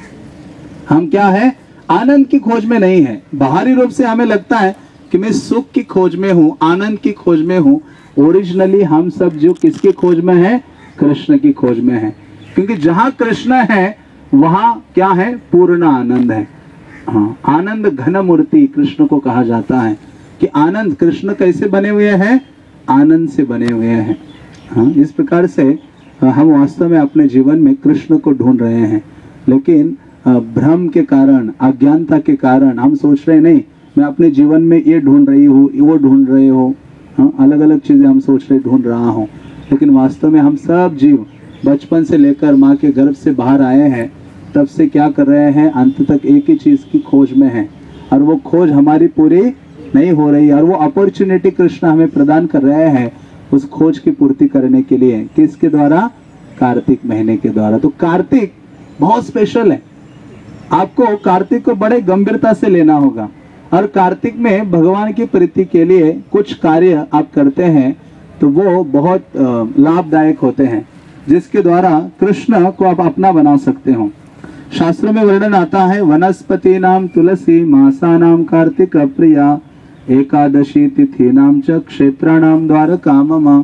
हम क्या है, आनंद की खोज में नहीं है। बाहरी रूप से हमें लगता है कि मैं सुख की खोज में हूँ, आनंद की खोज में हूँ। ओरिजिनली हम सब जो किसकी खोज में है, कृष्ण की खोज में है, क्योंकि जहाँ कृष्ण है वहाँ क्या है, पूर्ण आनंद है। हाँ, आनंद घन मूर्ति कृष्ण को कहा जाता है कि आनंद, कृष्ण कैसे बने हुए हैं, आनंद से बने हुए हैं। हाँ, इस प्रकार से हम वास्तव में अपने जीवन में कृष्ण को ढूंढ रहे हैं, लेकिन भ्रम के कारण, अज्ञानता के कारण हम सोच रहे नहीं मैं अपने जीवन में ये ढूंढ रही हूँ, वो ढूंढ रहे हो, हाँ, अलग अलग चीजें हम सोच रहे ढूंढ रहा हूँ, लेकिन वास्तव में हम सब जीव बचपन से लेकर माँ के गर्भ से बाहर आए हैं, तब से क्या कर रहे हैं, अंत तक एक ही चीज की खोज में है, और वो खोज हमारी पूरी नहीं हो रही, और वो अपॉर्चुनिटी कृष्ण हमें प्रदान कर रहे हैं उस खोज की पूर्ति करने के लिए। किसके द्वारा, कार्तिक महीने के द्वारा। तो कार्तिक बहुत स्पेशल है, आपको कार्तिक को बड़े गंभीरता से लेना होगा, और कार्तिक में भगवान की प्रीति के लिए कुछ कार्य आप करते हैं तो वो बहुत लाभदायक होते हैं, जिसके द्वारा कृष्ण को आप अपना बना सकते हो। शास्त्रों में वर्णन आता है, वनस्पति नाम तुलसी, मासा नाम कार्तिक प्रिया, एकादशी तिथि नाम च क्षेत्राणाम द्वारका मम,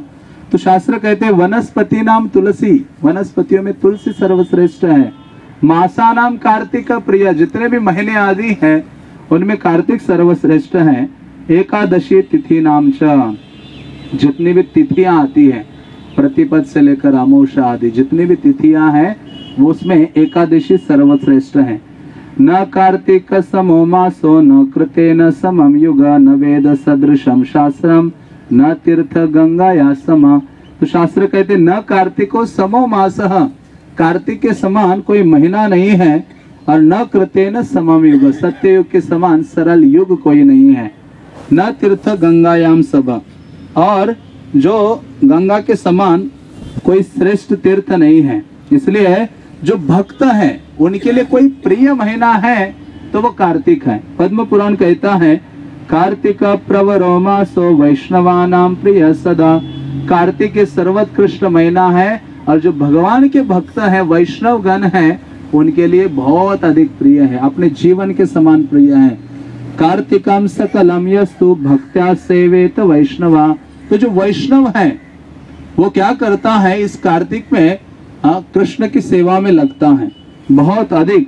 तो शास्त्र कहते हैं वनस्पति नाम तुलसी, वनस्पतियों में तुलसी सर्वश्रेष्ठ है। मासा नाम कार्तिक प्रिय, जितने भी महीने आदि हैं उनमें कार्तिक सर्वश्रेष्ठ है। एकादशी तिथि नाम च, जितनी भी तिथियां आती है प्रतिपद से लेकर अमावस्या आदि जितनी भी तिथियां हैं वो उसमें एकादशी सर्वश्रेष्ठ है। न कार्तिक समो मासो न कृते न समम युग न वेद सदृशम शास्त्रम न तीर्थ गंगा या समा। तो शास्त्र कहते न कार्तिको समो मास, कार्तिक के समान कोई महीना नहीं है, और न कृते न समम युग, सत्य युग के समान सरल युग कोई नहीं है। न तीर्थ गंगायाम सब, और जो गंगा के समान कोई श्रेष्ठ तीर्थ नहीं है। इसलिए जो भक्त है उनके लिए कोई प्रिय महीना है तो वो कार्तिक है। पद्म पुराण कहता है कार्तिक प्रवरो मासो वैष्णवानाम प्रिय सदा, कार्तिक सर्वोत्कृष्ट महीना है और जो भगवान के भक्त है वैष्णव गण है उनके लिए बहुत अधिक प्रिय है, अपने जीवन के समान प्रिय है। कार्तिकम सकलम यस्तु भक्त्या सेवेत वैष्णवा, तो जो वैष्णव है वो क्या करता है इस कार्तिक में आ, कृष्ण की सेवा में लगता है बहुत अधिक।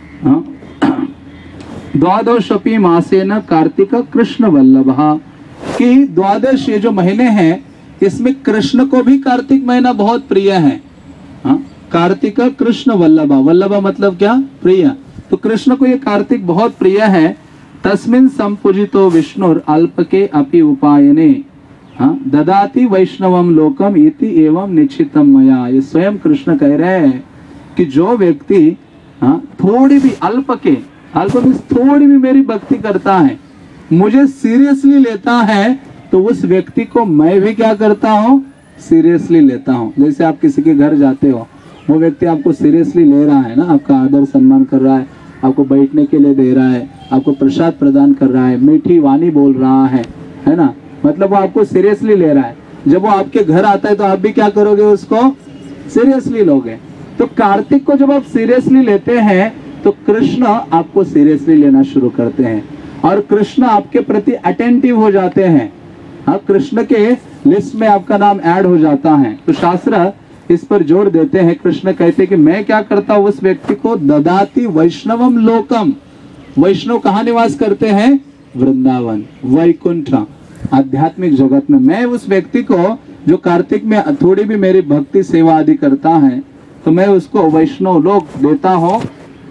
द्वादशपि मासेन कार्तिक कृष्ण वल्लभा, कि द्वादश ये जो महीने हैं इसमें कृष्ण को भी कार्तिक महीना बहुत प्रिय है। हाँ, कार्तिक कृष्ण वल्लभा, वल्लभा मतलब क्या, प्रिय। तो कृष्ण को ये कार्तिक बहुत प्रिय है। तस्मिन् संपूजितो विष्णुर अल्पके अपि उपायने हाँ ददाति वैष्णवम लोकम इति एवं निश्चितम मया। ये स्वयं कृष्ण कह रहे हैं कि जो व्यक्ति हाँ थोड़ी भी अल्प के, अल्प में थोड़ी भी मेरी भक्ति करता है, मुझे सीरियसली लेता है, तो उस व्यक्ति को मैं भी क्या करता हूँ, सीरियसली लेता हूँ। जैसे आप किसी के घर जाते हो, वो व्यक्ति आपको सीरियसली ले रहा है ना, आपका आदर सम्मान कर रहा है, आपको बैठने के लिए दे रहा है, आपको प्रसाद प्रदान कर रहा है, मीठी वाणी बोल रहा है, है ना, मतलब वो आपको सीरियसली ले रहा है। जब वो आपके घर आता है तो आप भी क्या करोगे, उसको सीरियसली लोगे। तो कार्तिक को जब आप सीरियसली लेते हैं तो कृष्ण आपको सीरियसली लेना शुरू करते हैं और कृष्ण आपके प्रति अटेंटिव हो जाते हैं। हाँ, कृष्ण के लिस्ट में आपका नाम ऐड हो जाता है। तो शास्त्र इस पर जोर देते हैं। कृष्ण कहते हैं कि मैं क्या करता हूँ, उस व्यक्ति को ददाति वैष्णवम लोकम। वैष्णव कहाँ निवास करते हैं, वृंदावन, वैकुंठ, आध्यात्मिक जगत में। मैं उस व्यक्ति को जो कार्तिक में थोड़ी भी मेरी भक्ति सेवा आदि करता है तो मैं उसको वैष्णव लोक देता हूँ।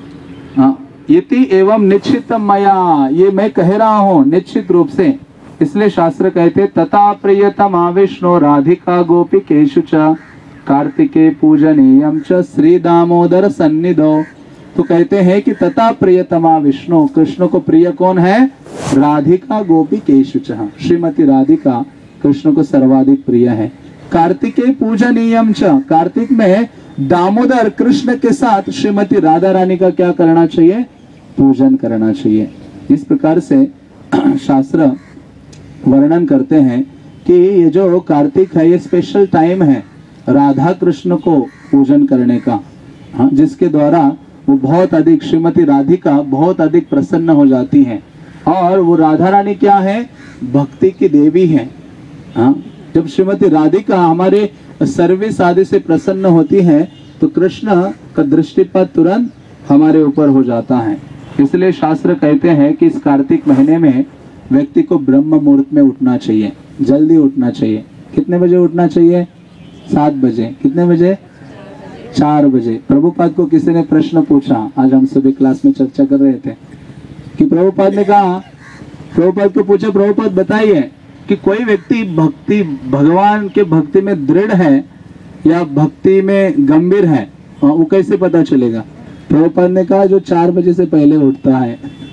इति एवं निश्चित मया, ये मैं कह रहा हूँ निश्चित रूप से। इसलिए शास्त्र कहते तथा प्रियतमा विष्णु राधिका गोपिकेषु च कार्तिके पूजनीयम च श्री दामोदर सन्निधो। तो कहते हैं कि तथा प्रियतमा विष्णु, कृष्ण को प्रिय कौन है, राधिका गोपिकेषु च, श्रीमती राधिका कृष्ण को सर्वाधिक प्रिय है। कार्तिके पूजनीयम च, कार्तिक में दामोदर कृष्ण के साथ श्रीमती राधा रानी का क्या करना चाहिए, पूजन करना चाहिए। इस प्रकार से शास्त्र वर्णन करते हैं कि ये जो कार्तिक है ये स्पेशल टाइम है राधा कृष्ण को पूजन करने का, हाँ, जिसके द्वारा वो बहुत अधिक, श्रीमती राधिका बहुत अधिक प्रसन्न हो जाती हैं। और वो राधा रानी क्या है, भक्ति की देवी है। हाँ, जब श्रीमती राधिका हमारे सर्विस आदि से प्रसन्न होती है तो कृष्ण का दृष्टिपात तुरंत हमारे ऊपर हो जाता है। इसलिए शास्त्र कहते हैं कि इस कार्तिक महीने में व्यक्ति को ब्रह्म मुहूर्त में उठना चाहिए, जल्दी उठना चाहिए। कितने बजे उठना चाहिए, सात बजे। कितने बजे, चार बजे। प्रभुपाद को किसी ने प्रश्न पूछा, आज हम सभी क्लास में चर्चा कर रहे थे कि प्रभुपाद ने कहा, प्रभुपाद को पूछा, प्रभुपाद बताइए कि कोई व्यक्ति भक्ति, भगवान के भक्ति में दृढ़ है या भक्ति में गंभीर है, वो कैसे पता चलेगा। प्रभुपाद ने कहा जो चार बजे से पहले उठता है।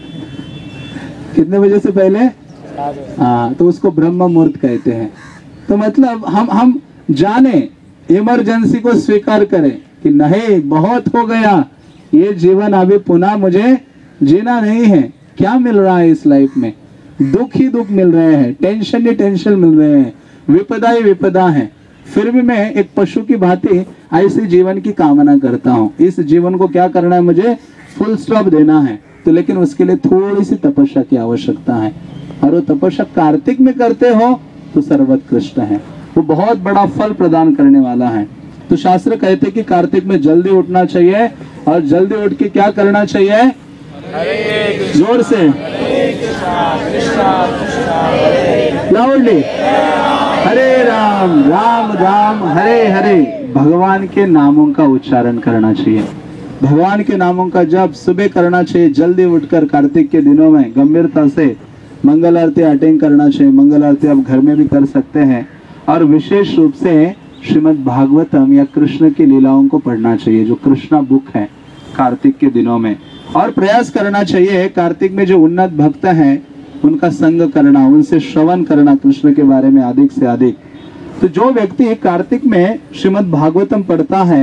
कितने बजे से पहले, हाँ, तो उसको ब्रह्म मुहूर्त कहते हैं। तो मतलब हम हम जाने, इमरजेंसी को स्वीकार करें कि नहीं, बहुत हो गया, ये जीवन अभी पुनः मुझे जीना नहीं है। क्या मिल रहा है इस लाइफ में, दुख ही दुख मिल रहे हैं, टेंशन ही टेंशन मिल रहे हैं, विपदा ही विपदा है। फिर भी मैं एक पशु की भांति ऐसे जीवन की कामना करता हूँ। इस जीवन को क्या करना है, मुझे फुल स्टॉप देना है। तो लेकिन उसके लिए थोड़ी सी तपस्या की आवश्यकता है, और वो तपस्या कार्तिक में करते हो तो सर्वोत्कृष्ट है। वो बहुत बड़ा फल प्रदान करने वाला है। तो शास्त्र कहते हैं कि कार्तिक में जल्दी उठना चाहिए और जल्दी उठ के क्या करना चाहिए? जोर से, लाउडली, हरे राम राम राम हरे हरे, भगवान के नामों का उच्चारण करना चाहिए। भगवान के नामों का जप सुबह करना चाहिए। जल्दी उठकर कार्तिक के दिनों में गंभीरता से मंगल आरती अटेंड करना चाहिए। मंगल आरती आप घर में भी कर सकते हैं और विशेष रूप से श्रीमद् भागवतम या कृष्ण की लीलाओं को पढ़ना चाहिए, जो कृष्णा बुक है, कार्तिक के दिनों में। और प्रयास करना चाहिए कार्तिक में जो उन्नत भक्त हैं उनका संग करना, उनसे श्रवण करना कृष्ण के बारे में अधिक से अधिक। तो जो व्यक्ति कार्तिक में श्रीमद् भागवतम पढ़ता है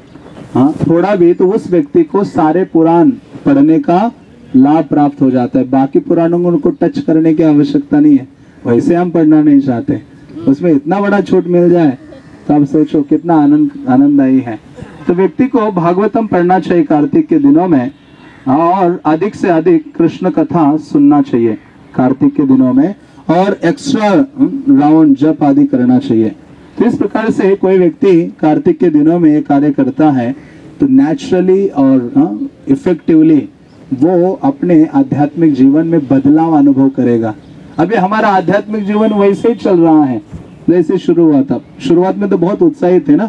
हाँ थोड़ा भी, तो उस व्यक्ति को सारे पुराण पढ़ने का लाभ प्राप्त हो जाता है। बाकी पुराणों को उनको टच करने की आवश्यकता नहीं है, वैसे हम पढ़ना नहीं चाहते। उसमें इतना बड़ा छूट मिल जाए तो आप सोचो कितना आनंद आनंददायी है। तो व्यक्ति को भागवतम पढ़ना चाहिए कार्तिक के दिनों में और अधिक से अधिक कृष्ण कथा सुनना चाहिए कार्तिक के दिनों में, और एक्स्ट्रा राउंड जप आदि करना चाहिए। तो इस प्रकार से कोई व्यक्ति कार्तिक के दिनों में ये कार्य करता है तो नेचुरली और इफेक्टिवली वो अपने आध्यात्मिक जीवन में बदलाव अनुभव करेगा। अभी हमारा आध्यात्मिक जीवन वैसे ही चल रहा है जैसे शुरू हुआ था। शुरुआत में तो बहुत उत्साहित थे ना,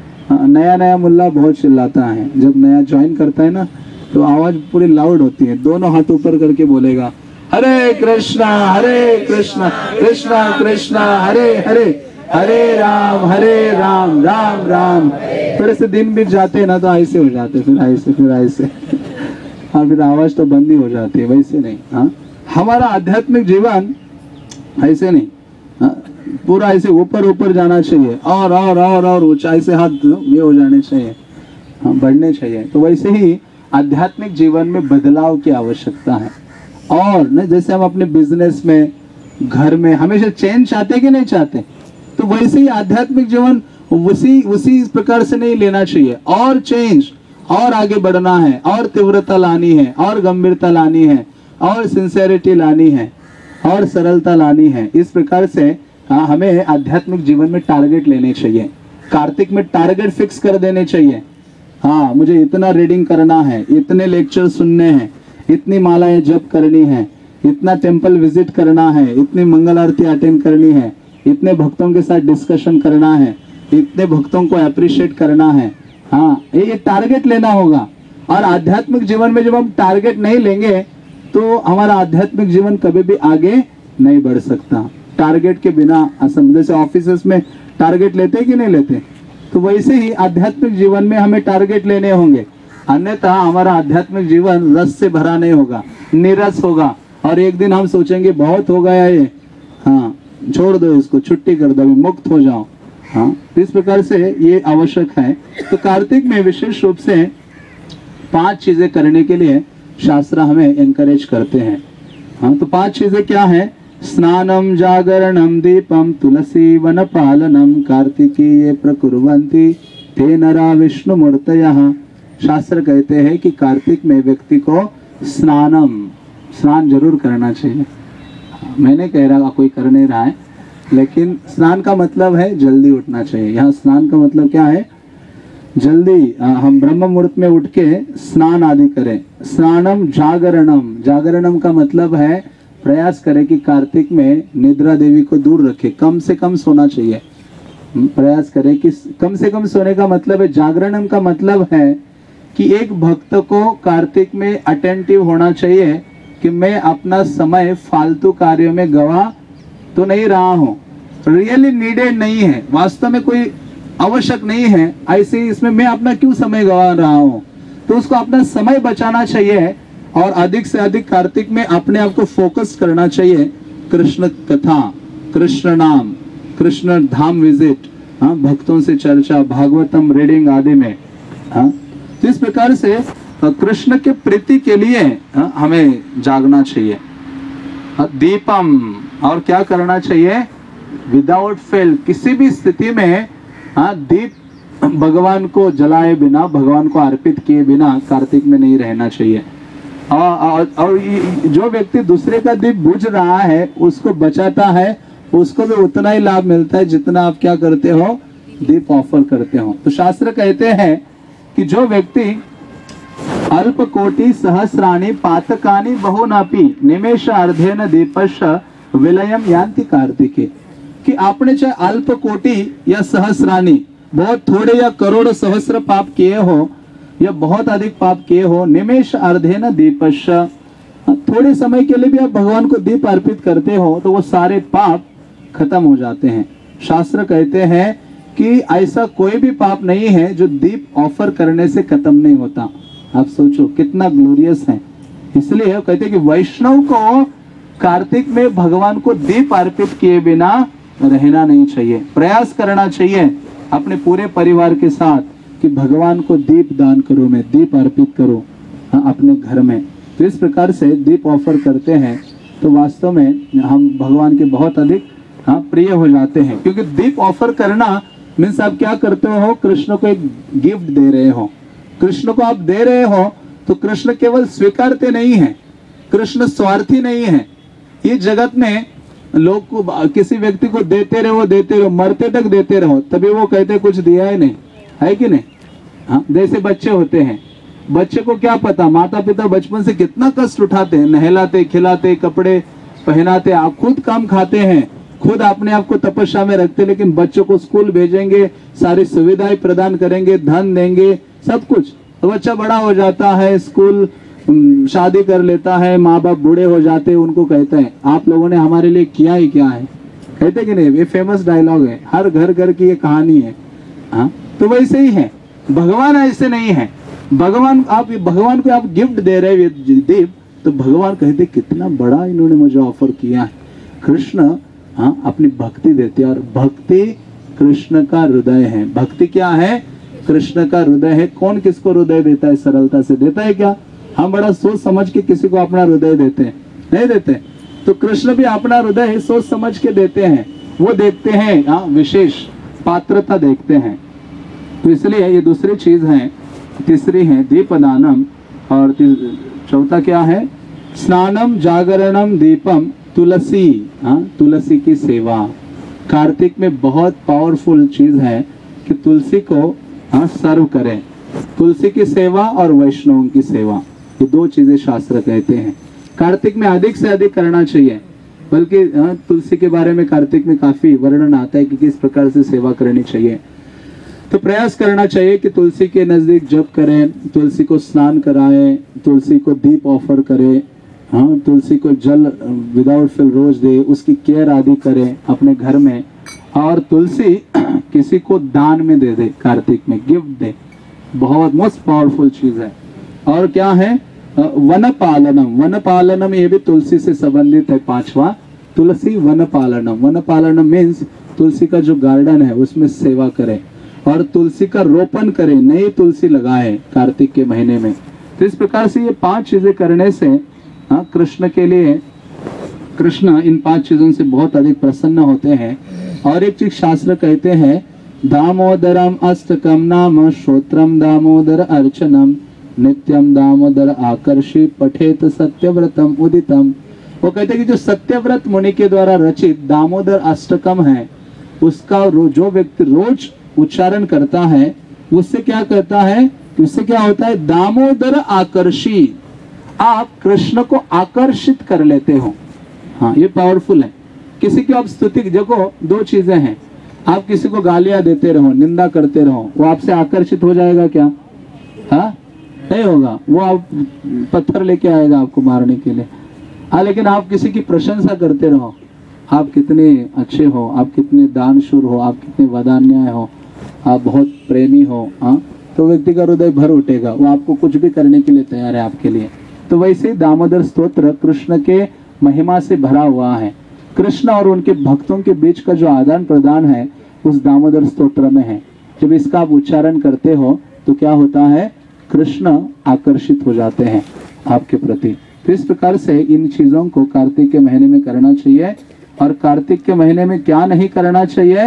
नया नया मुल्ला बहुत चिल्लाता है, जब नया ज्वाइन करता है ना तो आवाज पूरी लाउड होती है, दोनों हाथ ऊपर करके बोलेगा हरे कृष्णा हरे कृष्णा कृष्णा कृष्णा हरे हरे, हरे राम हरे राम राम राम। थोड़े से दिन बीत जाते हैं ना तो ऐसे हो जाते, फिर ऐसे फिर ऐसे हाँ, फिर आवाज तो बंद ही हो जाती है। वैसे नहीं, हाँ हमारा आध्यात्मिक जीवन ऐसे नहीं, हाँ पूरा ऐसे ऊपर ऊपर जाना चाहिए और और और और ऊंचाई से हाथ ये हो जाने चाहिए, हाँ बढ़ने चाहिए। तो वैसे ही आध्यात्मिक जीवन में बदलाव की आवश्यकता है। और न जैसे हम अपने बिजनेस में, घर में हमेशा चेंज चाहते कि नहीं चाहते, तो वैसे ही आध्यात्मिक जीवन उसी उसी प्रकार से नहीं लेना चाहिए। और चेंज, और आगे बढ़ना है, और तीव्रता लानी है, और गंभीरता लानी है, और सिंसेरिटी लानी है, और सरलता लानी है। इस प्रकार से हाँ हमें आध्यात्मिक जीवन में टारगेट लेने चाहिए। कार्तिक में टारगेट फिक्स कर देने चाहिए। हाँ मुझे इतना रीडिंग करना है, इतने लेक्चर सुनने हैं, इतनी मालाएं जप करनी है, इतना टेम्पल विजिट करना है, इतनी मंगल आरती अटेंड करनी है, इतने भक्तों के साथ डिस्कशन करना है, इतने भक्तों को अप्रिशिएट करना है। हाँ ये टारगेट लेना होगा। और आध्यात्मिक जीवन में जब हम टारगेट नहीं लेंगे तो हमारा आध्यात्मिक जीवन कभी भी आगे नहीं बढ़ सकता। टारगेट के बिना असम, जैसे ऑफिस में टारगेट लेते कि नहीं लेते, तो वैसे ही आध्यात्मिक जीवन में हमें टारगेट लेने होंगे, अन्यथा हमारा आध्यात्मिक जीवन रस से भरा नहीं होगा, निरस होगा। और एक दिन हम सोचेंगे बहुत हो गया ये, हाँ छोड़ दो इसको, छुट्टी कर दो, मुक्त हो जाओ। हाँ इस प्रकार से ये आवश्यक है। तो कार्तिक में विशेष रूप से पांच चीजें करने के लिए शास्त्र हमें एनकरेज करते हैं। हाँ तो पांच चीजें क्या है? स्नानम जागरणम दीपम तुलसी वन पालनम कार्तिकीये प्रकुर्वन्ति ते नरा विष्णु मूर्तयः। शास्त्र कहते हैं कि कार्तिक में व्यक्ति को स्नानम, स्नान जरूर करना चाहिए। मैंने कह रहा कोई कर नहीं रहा है, लेकिन स्नान का मतलब है जल्दी उठना चाहिए। यहाँ स्नान का मतलब क्या है? जल्दी हम ब्रह्म मुहूर्त में उठ के स्नान आदि करें। स्नानम जागरणम, जागरणम का मतलब है प्रयास करें कि कार्तिक में निद्रा देवी को दूर रखे, कम से कम सोना चाहिए। प्रयास करें कि कम से कम सोने का मतलब है, जागरणम का मतलब है कि एक भक्त को कार्तिक में अटेंटिव होना चाहिए कि मैं अपना समय फालतू कार्यों में गवा तो नहीं रहा हूँ, रियली नीडेड नहीं है, वास्तव में कोई आवश्यक नहीं है, ऐसे ही इसमें मैं अपना क्यों समय गवा रहा हूँ। तो उसको अपना समय बचाना चाहिए और अधिक से अधिक कार्तिक में अपने आप को फोकस करना चाहिए कृष्ण कथा, कृष्ण नाम, कृष्ण धाम विजिट, हाँ भक्तों से चर्चा, भागवतम रीडिंग आदि में। हाँ तो इस प्रकार से कृष्ण के प्रीति के लिए हाँ, हमें जागना चाहिए। हाँ, दीपम, और क्या करना चाहिए? विदाउट फेल, किसी भी स्थिति में हाँ दीप भगवान को जलाए बिना, भगवान को अर्पित किए बिना कार्तिक में नहीं रहना चाहिए। और, और, और जो व्यक्ति दूसरे का दीप बुझ रहा है उसको बचाता है उसको भी उतना ही लाभ मिलता है जितना आप क्या करते हो, दीप ऑफर करते हो। तो शास्त्र कहते हैं कि जो व्यक्ति अल्प कोटि सहस्राणि पातकानि बहुनापि निमेष अर्धेन दीपस्य विलयम यान्ति कार्तिके, कि आपने चाहे अल्प कोटि या सहस्राणि, बहुत थोड़े या करोड़ सहस्र पाप किए हो या बहुत अधिक पाप किए हो, निमेष अर्धेन दीपस्य, थोड़े समय के लिए भी आप भगवान को दीप अर्पित करते हो तो वो सारे पाप खत्म हो जाते हैं। शास्त्र कहते हैं कि ऐसा कोई भी पाप नहीं है जो दीप ऑफर करने से खत्म नहीं होता। आप सोचो कितना ग्लोरियस है। इसलिए कहते हैं कि वैष्णव को कार्तिक में भगवान को दीप अर्पित किए बिना रहना नहीं चाहिए। प्रयास करना चाहिए अपने पूरे परिवार के साथ कि भगवान को दीप दान करो, मैं दीप अर्पित करो हाँ, अपने घर में। तो इस प्रकार से दीप ऑफर करते हैं तो वास्तव में हम भगवान के बहुत अधिक हाँ प्रिय हो जाते हैं, क्योंकि दीप ऑफर करना मीन्स आप क्या करते हो, कृष्ण को एक गिफ्ट दे रहे हो। कृष्ण को आप दे रहे हो तो कृष्ण केवल स्वीकारते नहीं है, कृष्ण स्वार्थी नहीं है। ये जगत में लोग को किसी व्यक्ति को देते रहो देते रहो मरते तक देते रहो, तभी वो कहते कुछ दिया ही नहीं, है कि नहीं। हाँ, जैसे बच्चे होते हैं, बच्चे को क्या पता माता पिता बचपन से कितना कष्ट उठाते हैं, नहलाते खिलाते कपड़े पहनाते, आप खुद काम खाते हैं, खुद अपने आप को तपस्या में रखते, लेकिन बच्चों को स्कूल भेजेंगे, सारी सुविधाएं प्रदान करेंगे, धन देंगे, सब कुछ। तो बच्चा बड़ा हो जाता है, स्कूल शादी कर लेता है, माँ बाप बूढ़े हो जाते हैं, उनको कहते हैं आप लोगों ने हमारे लिए किया ही क्या है, कहते कि नहीं। ये फेमस डायलॉग है, हर घर घर की ये कहानी है। हाँ, तो वैसे ही है, भगवान ऐसे नहीं है। भगवान आप भगवान को आप गिफ्ट दे रहे दीप, तो भगवान कहते कितना बड़ा इन्होंने मुझे ऑफर किया है। कृष्ण हाँ अपनी भक्ति देते हैं, और भक्ति कृष्ण का हृदय है। भक्ति क्या है, कृष्ण का हृदय है। कौन किसको हृदय देता है, सरलता से देता है क्या? हम बड़ा सोच समझ के किसी को अपना हृदय देते हैं, नहीं देते। तो कृष्ण भी अपना हृदय सोच समझ के देते हैं। वो देखते हैं हाँ विशेष पात्रता देखते हैं। तो इसलिए ये दूसरी चीज है। तीसरी है दीपदानम, और चौथा क्या है, स्नानम जागरणम दीपम तुलसी। हाँ, तुलसी की सेवा कार्तिक में बहुत पावरफुल चीज है कि तुलसी को हाँ सर्व करें। तुलसी की सेवा और वैष्णवों की सेवा, ये दो चीजें शास्त्र कहते हैं कार्तिक में अधिक से अधिक करना चाहिए। बल्कि हाँ, तुलसी के बारे में कार्तिक में काफी वर्णन आता है कि किस प्रकार से सेवा करनी चाहिए। तो प्रयास करना चाहिए कि तुलसी के नजदीक जप करें, तुलसी को स्नान कराएं, तुलसी को दीप ऑफर करें, हाँ तुलसी को जल विदाउट फिल रोज दे, उसकी केयर आदि करें अपने घर में। और तुलसी किसी को दान में दे दे, कार्तिक में गिफ्ट दे, बहुत मोस्ट पावरफुल चीज है। और क्या है, वन पालनम। वन पालनम ये भी तुलसी से संबंधित है। पांचवा तुलसी वन पालनम। वन पालनम मीन्स तुलसी का जो गार्डन है उसमें सेवा करें और तुलसी का रोपण करें, नई तुलसी लगाए कार्तिक के महीने में। तो इस प्रकार से ये पांच चीजें करने से हाँ कृष्ण के लिए, कृष्ण इन पांच चीजों से बहुत अधिक प्रसन्न होते हैं। और एक चीज शास्त्र कहते हैं, दामोदरम अष्टकम नाम श्रोत्रम दामोदर अर्चनम नित्यम दामोदर आकर्षि पठेत सत्यव्रतम उदितम। वो कहते हैं कि जो सत्यव्रत मुनि के द्वारा रचित दामोदर अष्टकम है, उसका जो व्यक्ति रोज उच्चारण करता है उससे क्या करता है, उससे क्या होता है, दामोदर आकर्षी, आप कृष्ण को आकर्षित कर लेते हो। हाँ ये पावरफुल है। किसी की आप स्तुति, देखो दो चीजें हैं, आप किसी को गालियां देते रहो, निंदा करते रहो, वो आपसे आकर्षित हो जाएगा क्या? हाँ नहीं होगा, वो आप पत्थर लेके आएगा आपको मारने के लिए। हाँ लेकिन आप किसी की प्रशंसा करते रहो, आप कितने अच्छे हो, आप कितने दानशूर हो, आप कितने वदान्याय हो, आप बहुत प्रेमी हो, हाँ तो व्यक्ति का हृदय भर उठेगा, वो आपको कुछ भी करने के लिए तैयार है आपके लिए। तो वैसे दामोदर स्तोत्र कृष्ण के महिमा से भरा हुआ है। कृष्ण और उनके भक्तों के बीच का जो आदान प्रदान है उस दामोदर स्तोत्र में है। जब इसका आप उच्चारण करते हो तो क्या होता है, कृष्ण आकर्षित हो जाते हैं आपके प्रति। तो इस प्रकार से इन चीजों को कार्तिक के महीने में करना चाहिए। और कार्तिक के महीने में क्या नहीं करना चाहिए,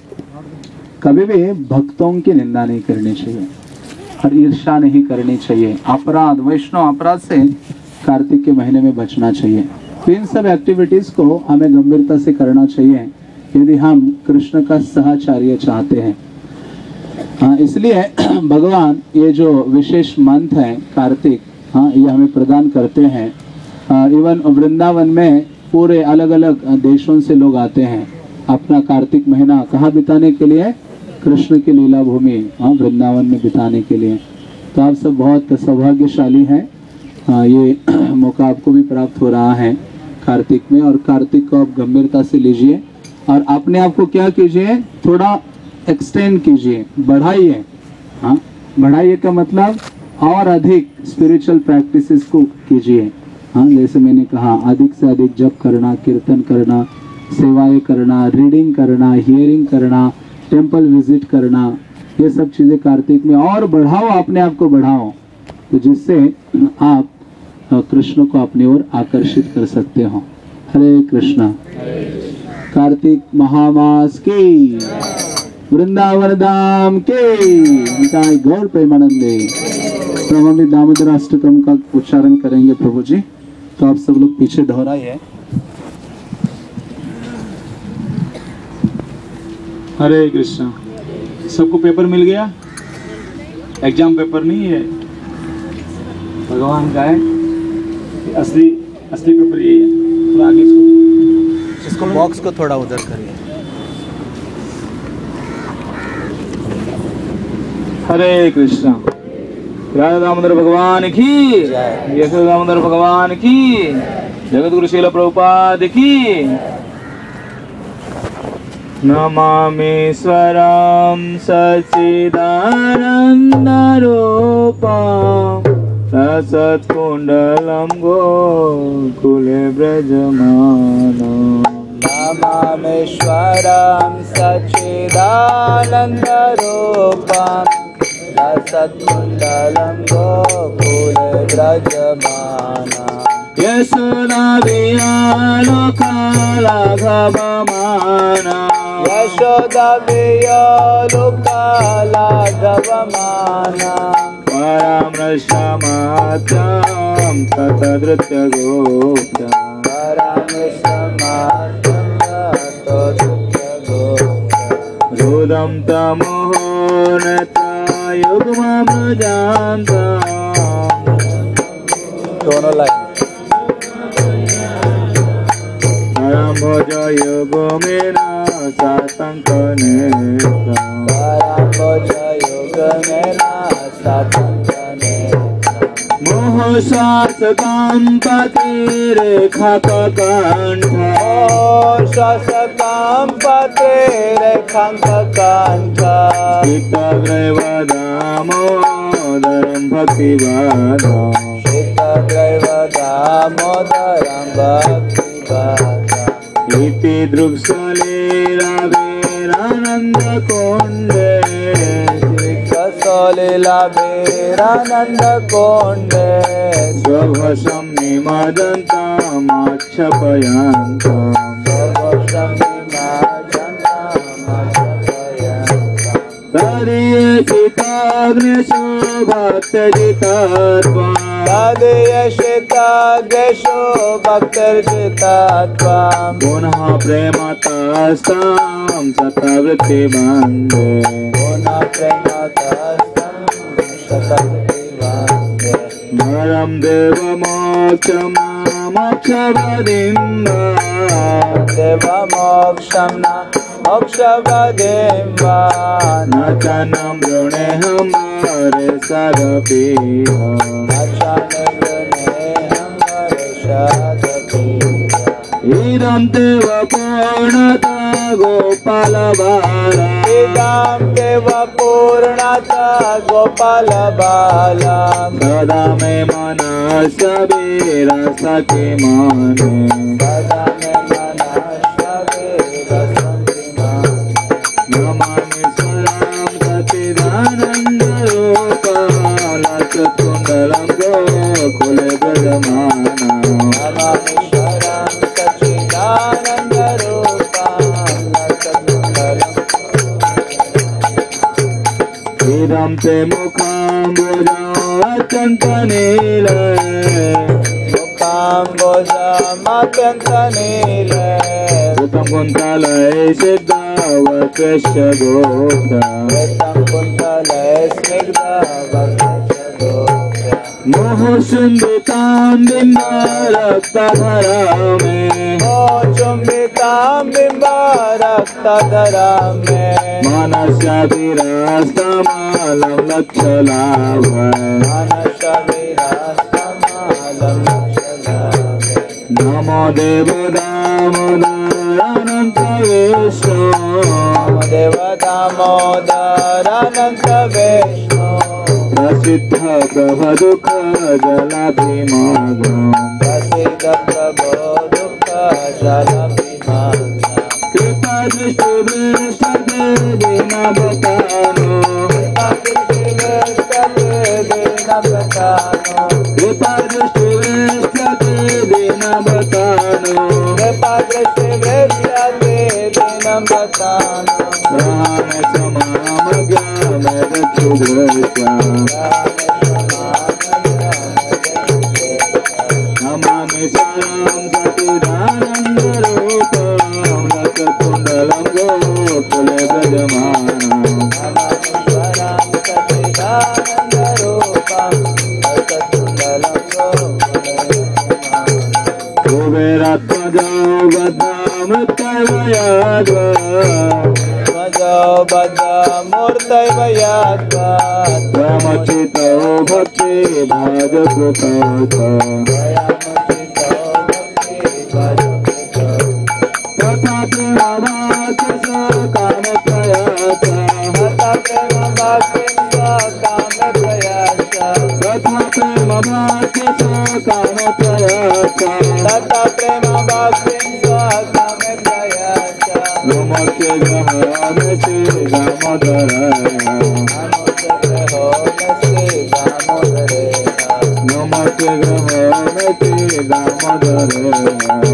कभी भी भक्तों की निंदा नहीं करनी चाहिए और ईर्ष्या नहीं करनी चाहिए। अपराध, वैष्णव अपराध से कार्तिक के महीने में बचना चाहिए। तो इन सब एक्टिविटीज को हमें गंभीरता से करना चाहिए यदि हम कृष्ण का साहचर्य चाहते हैं। हाँ, इसलिए भगवान ये जो विशेष मंत्र है कार्तिक, हाँ, ये हमें प्रदान करते हैं। इवन वृंदावन में पूरे अलग अलग देशों से लोग आते हैं अपना कार्तिक महीना कहाँ बिताने के लिए, कृष्ण की लीला भूमि, हाँ, वृंदावन में बिताने के लिए। तो आप सब बहुत सौभाग्यशाली हैं। हाँ, ये मौका आपको भी प्राप्त हो रहा है कार्तिक में, और कार्तिक को आप गंभीरता से लीजिए और अपने आप को क्या कीजिए, थोड़ा एक्सटेंड कीजिए, बढ़ाइए। हाँ, बढ़ाइए का मतलब और अधिक स्पिरिचुअल प्रैक्टिसेस को कीजिए। हाँ, जैसे मैंने कहा, अधिक से अधिक जप करना, कीर्तन करना, सेवाएं करना, रीडिंग करना, हियरिंग करना, टेम्पल विजिट करना, ये सब चीज़ें कार्तिक में और बढ़ाओ, अपने आप को बढ़ाओ, तो जिससे आप कृष्ण को अपनी ओर आकर्षित कर सकते हो। हरे कृष्णा। कार्तिक महामास की, वृंदावन धाम के, निताय गौर प्रेमानंदे। तो हम अभी दामोदर अष्टकम का उच्चारण करेंगे प्रभु जी, तो आप सब लोग पीछे दोहराइए। हरे कृष्णा। सबको पेपर मिल गया? एग्जाम पेपर नहीं है, भगवान का है, असली असली पेपर यही है। थोड़ा आगे इसको इसको बॉक्स को थोड़ा उधर करिए। हरे कृष्णा। राधा दामोदर भगवान की, यशोदा दामोदर भगवान की, जगत गुरु श्रील प्रभुपाद की। नमामीश्वरं सच्चिदानन्दरूपं सत्कुण्डलं गोकुले व्रजमानं। नमामीश्वरं सच्चिदानन्दरूपं सत्कुण्डलं गोकुले व्रजमानं। यशोदाभियालोकालाघवमाना, यशोदाभियालोकालाघवमाना, परामृशमात्रं ततदृत्यगोप्ता, परामृशमात्रं ततदृत्यगोप्ता। रुदं तमोहनत्रयुग्ममृजान्तं। दोनों लाइन। भज योगमेना सातंकनेत्रं, भज योगमेना सातंकनेत्रं। मोहशासकं पतिरेखाककण्ठ, मोहशासकं पतिरेखाककण्ठ। चित्तग्रैवदामोदरं भक्तिवादं, चित्तग्रैवदामोदरं भक्तिवादम्। इति दृक्सलीलाभेरानन्दकुण्डे, दृक्सलीलाभेरानन्दकुण्डे, स्वभसं निमदन्तमाक्षपयन्तम्, स्वभसं निमदन्तमाक्षपयन्तम्। तदीयचिताग्निषु भक्तजितात्मा, तदीयचिताग्निषु भक्तजितात्मा। पुनः प्रेमतस्तं शतवृत्तिवन्दे, पुनः प्रेमतस्तं शतवृत्तिवन्दे। वरं देवमोक्षमामोक्षवदिं देवमोक्षं न मोक्षवदिं वा। न च न वृणेऽहं हरेशदपि, न च न वृणेऽहं हरेशदपि। इदं देव पूर्णता गोपालबाला, इदं देव पूर्णता गोपालबाला। सदा मे मनस्य वीरसखि माने, सदा मे मनस्य वीरसखि माने। नमामीश्वरं सच्चिदानन्दरूपं लसत्कुण्डलं गोकुले व्रजमानं। नमामीश्वरं सच्चिदानन्दरूपं लसत्कुण्डलं। इदं ते मुखाम्बुजं अत्यन्तनीले, मुखाम्बुजं अत्यंत नील ऋतं कुन्तलय सिद्धावकृष्य गोप्ता ऋतं कुन्तलय स्निग्धावकृष्यगोप्ता मोहचुम्बितां बिम्बारक्तधरा मे मोहचुम्बितां बिम्बारक्तधरा मे मानस्याभिरास्तमालं लक्षलाभः मानसविरास्तमालं लक्षलाभः नमो देव दामोदरानन्त विष्णु नमो देव दामोदरानन्त विष्णु प्रसिद्ध प्रभ दुःख जलाभिमागम प्रसिद्ध प्रभो दुःख जलाभिमागम कृपा दृष्टि दृष्टि दीनवतानो कृपा दृष्टि दृष्टि दीनवतानो कृपा दृष्टि दृष्टि दीनवतानो कृपा दृष्टि दृष्टि दीनवतानो प्राण समामग्यामदक्षुदृशा नमामि शरणं सच्चिदानन्दरूपं लसत्कुण्डलं गोकुले व्रजमानं कुबेरात्मजो बद्धामृतवयाद्वा त्वमचितो भक्ति भाजकृतः तथा प्रेमवाक्य कामप्रयासा तथा प्रेमवाक्य कामप्रयासा नमस्ते ग्रहामसे दामोदराय नमस्ते ग्रहामसे दामोदराय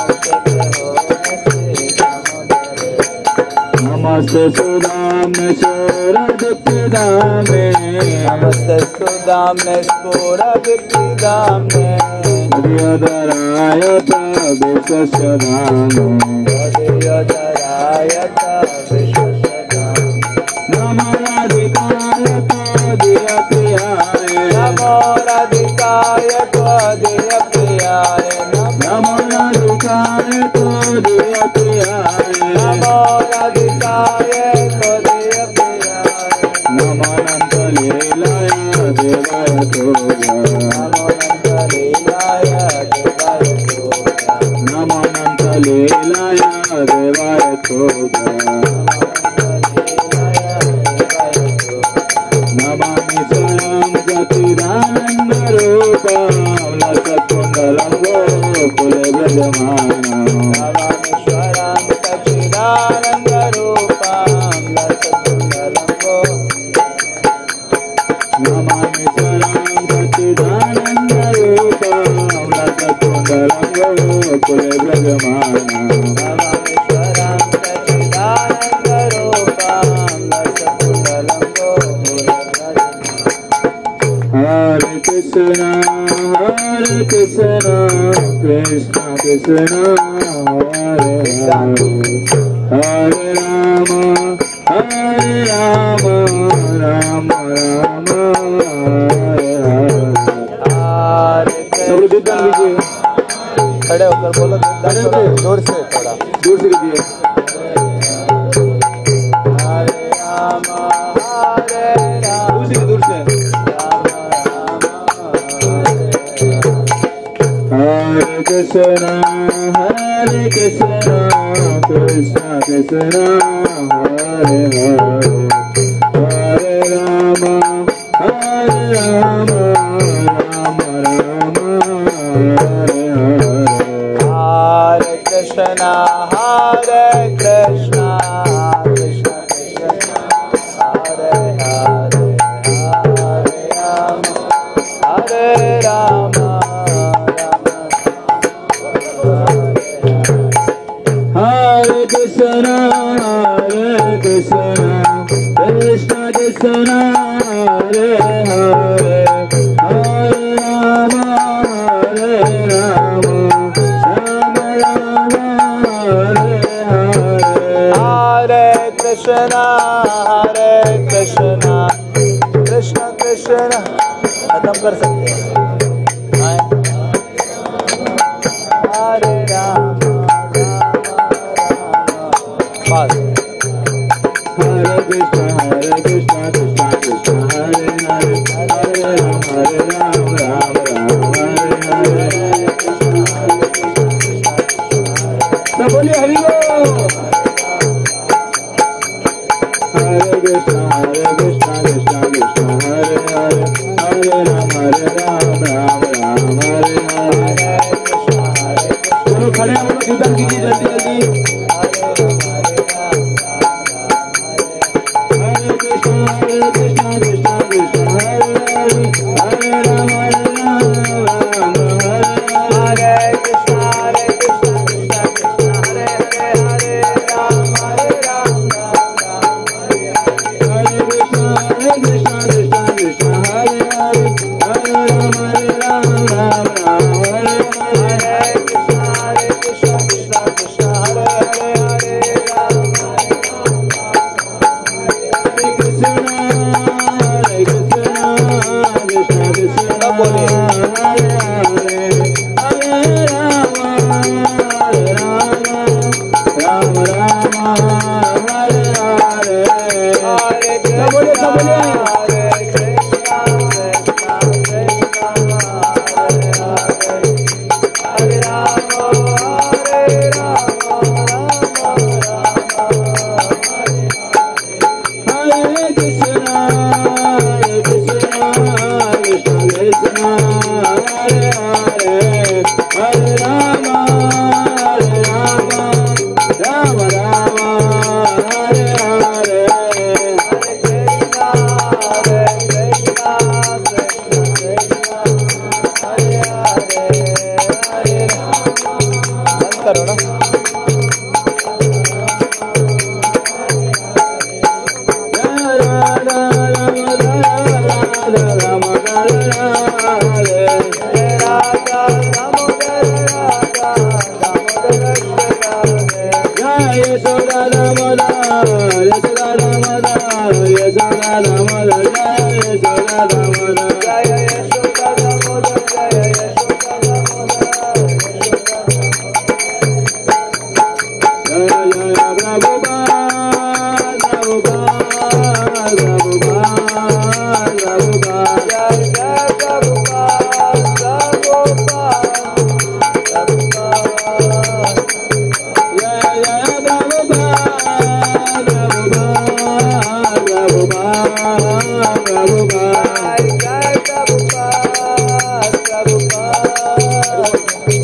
नमस्ते सुदाम्ने शोरदुःखदाम्ने नमस्ते सुदाम्ने स्फुरदुःखदाम्ने हरियोदराय विश्वस्य धाम्ने हृदयोदराय विश्वसदाम्ने नमो राधिकाय त्वदीयप्रियाय नमो राधिकाय त्वदीयप्रियाय नमो राधिकाय त्वदीयप्रियाय नमो राधिकाय त्वदीयप्रियाय नमो नन्दलीलाय देवाय तोगा नमो नन्दलीलाय देवाय तोगा नमो नन्दलीलाय देवाय तोगा नमामि स्वयं सच्चिदानन्दरूपं लसत्कुण्डलं गोकुले व्रजमानं नमामीश्वरं सच्चिदानन्दरूपं लसत्कुण्डलं नमामि स्वयं सच्चिदानन्दरूपं लसत्कुण्डलं गोकुले व्रजमानं नमामीश्वरं सच्चिदानन्दरूपं लसत्कुण्डलं हरे कृष्ण हरे कृष्ण कृष्ण कृष्ण हरे हरे हरे राम हरे राम राम राम हरे हरे सब लोग दीप दान कीजिए खड़े होकर बोलो दीपदान करो, जोर से थोड़ा दूर से कीजिए हरे राम हरे राम दूर से दूर से हरे कृष्ण हरे कृष्ण कृष्ण कृष्ण हरे हरे हरे राम हरे राम राम राम हरे हरे हरे कृष्ण हरे कृष्ण कृष्ण कृष्ण हरे हरे हरे राम हरे राम हरे कृष्ण हरे कृष्ण कृष्ण कृष्ण हरे हरे हरे राम हरे Ram Ram Hare Krishna, Hare Krishna, Krishna Krishna. खत्म कर सकते हैं. हरे राम, बस. Hare Krishna, Hare Krishna, Krishna Krishna, Hare Hare, Hare Ram, Hare Ram, Ram Ram, Hare Hare. सब बोलिए हरि बोल. Hare Krishna, Hare Krishna, Krishna Krishna, Hare Hare, Hare Ram, Hare Ram, Ram Ram, Hare Hare. चलो खड़े हो लोग, कीर्तन कीजिए जल्दी जल्दी. Hare Krishna, Hare Krishna, Krishna Krishna, Hare Hare, Hare Ram, Hare Ram, Ram Ram, Hare Hare. Krishna, Hare Krishna, Krishna Krishna, Hare Hare, Hare Ram, Hare Ram, Ram Ram, Hare Hare. Hare Krishna, Hare Krishna, Krishna Krishna, Hare Hare, Hare Ram, Hare Ram, Ram Ram, Hare Hare. Hare Krishna, Hare Krishna, Krishna Krishna, Hare Hare, Hare Ram, Hare Hare Krishna, Hare Krishna, Krishna Krishna, बोलिए. Hare Hare, Hare Rama, Hare Rama, Rama Rama, Hare Hare. Hare सब बोलिए, सब बोलिए. Hare Krishna, Krishna Krishna, Hare Hare, Hare Ram, Hare Ram, Ram Ram, Hare Krishna, Hare Krishna, Krishna Krishna, Hare Hare, Hare Rama, Hare Rama, Rama Rama, Hare Hare. बंद करो ना. Rama Rama Rama Rama Hare. Radha Damodar Radha Damodar Radhe. Jai Yashoda Damodar, Yashoda Damodar, Yashoda Damodar, Jai Yashoda Damodar. जय यशोदा दामोदर, जय Yashoda Damodar, Jai Jai Prabhupada, Prabhupada, Prabhupada, Prabhupada. जय जय Prabhupada Prabhupada Prabhupada. Jai Jai Prabhupada, Prabhupada, Prabhupada, Prabhupada. जय जय Prabhupada Prabhupada.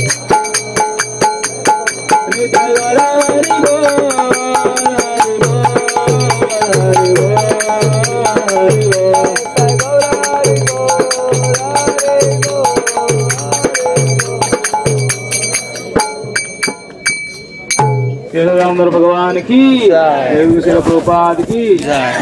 Nitai Gaura Hari Bol, Hari Bol, Hari Bol, Hari Bol. जय गौरा हरि बोल, हरि बोल, हरि बोल. केदार दामोदर भगवान की जय, गुरु शिल प्रभुपाद की जय.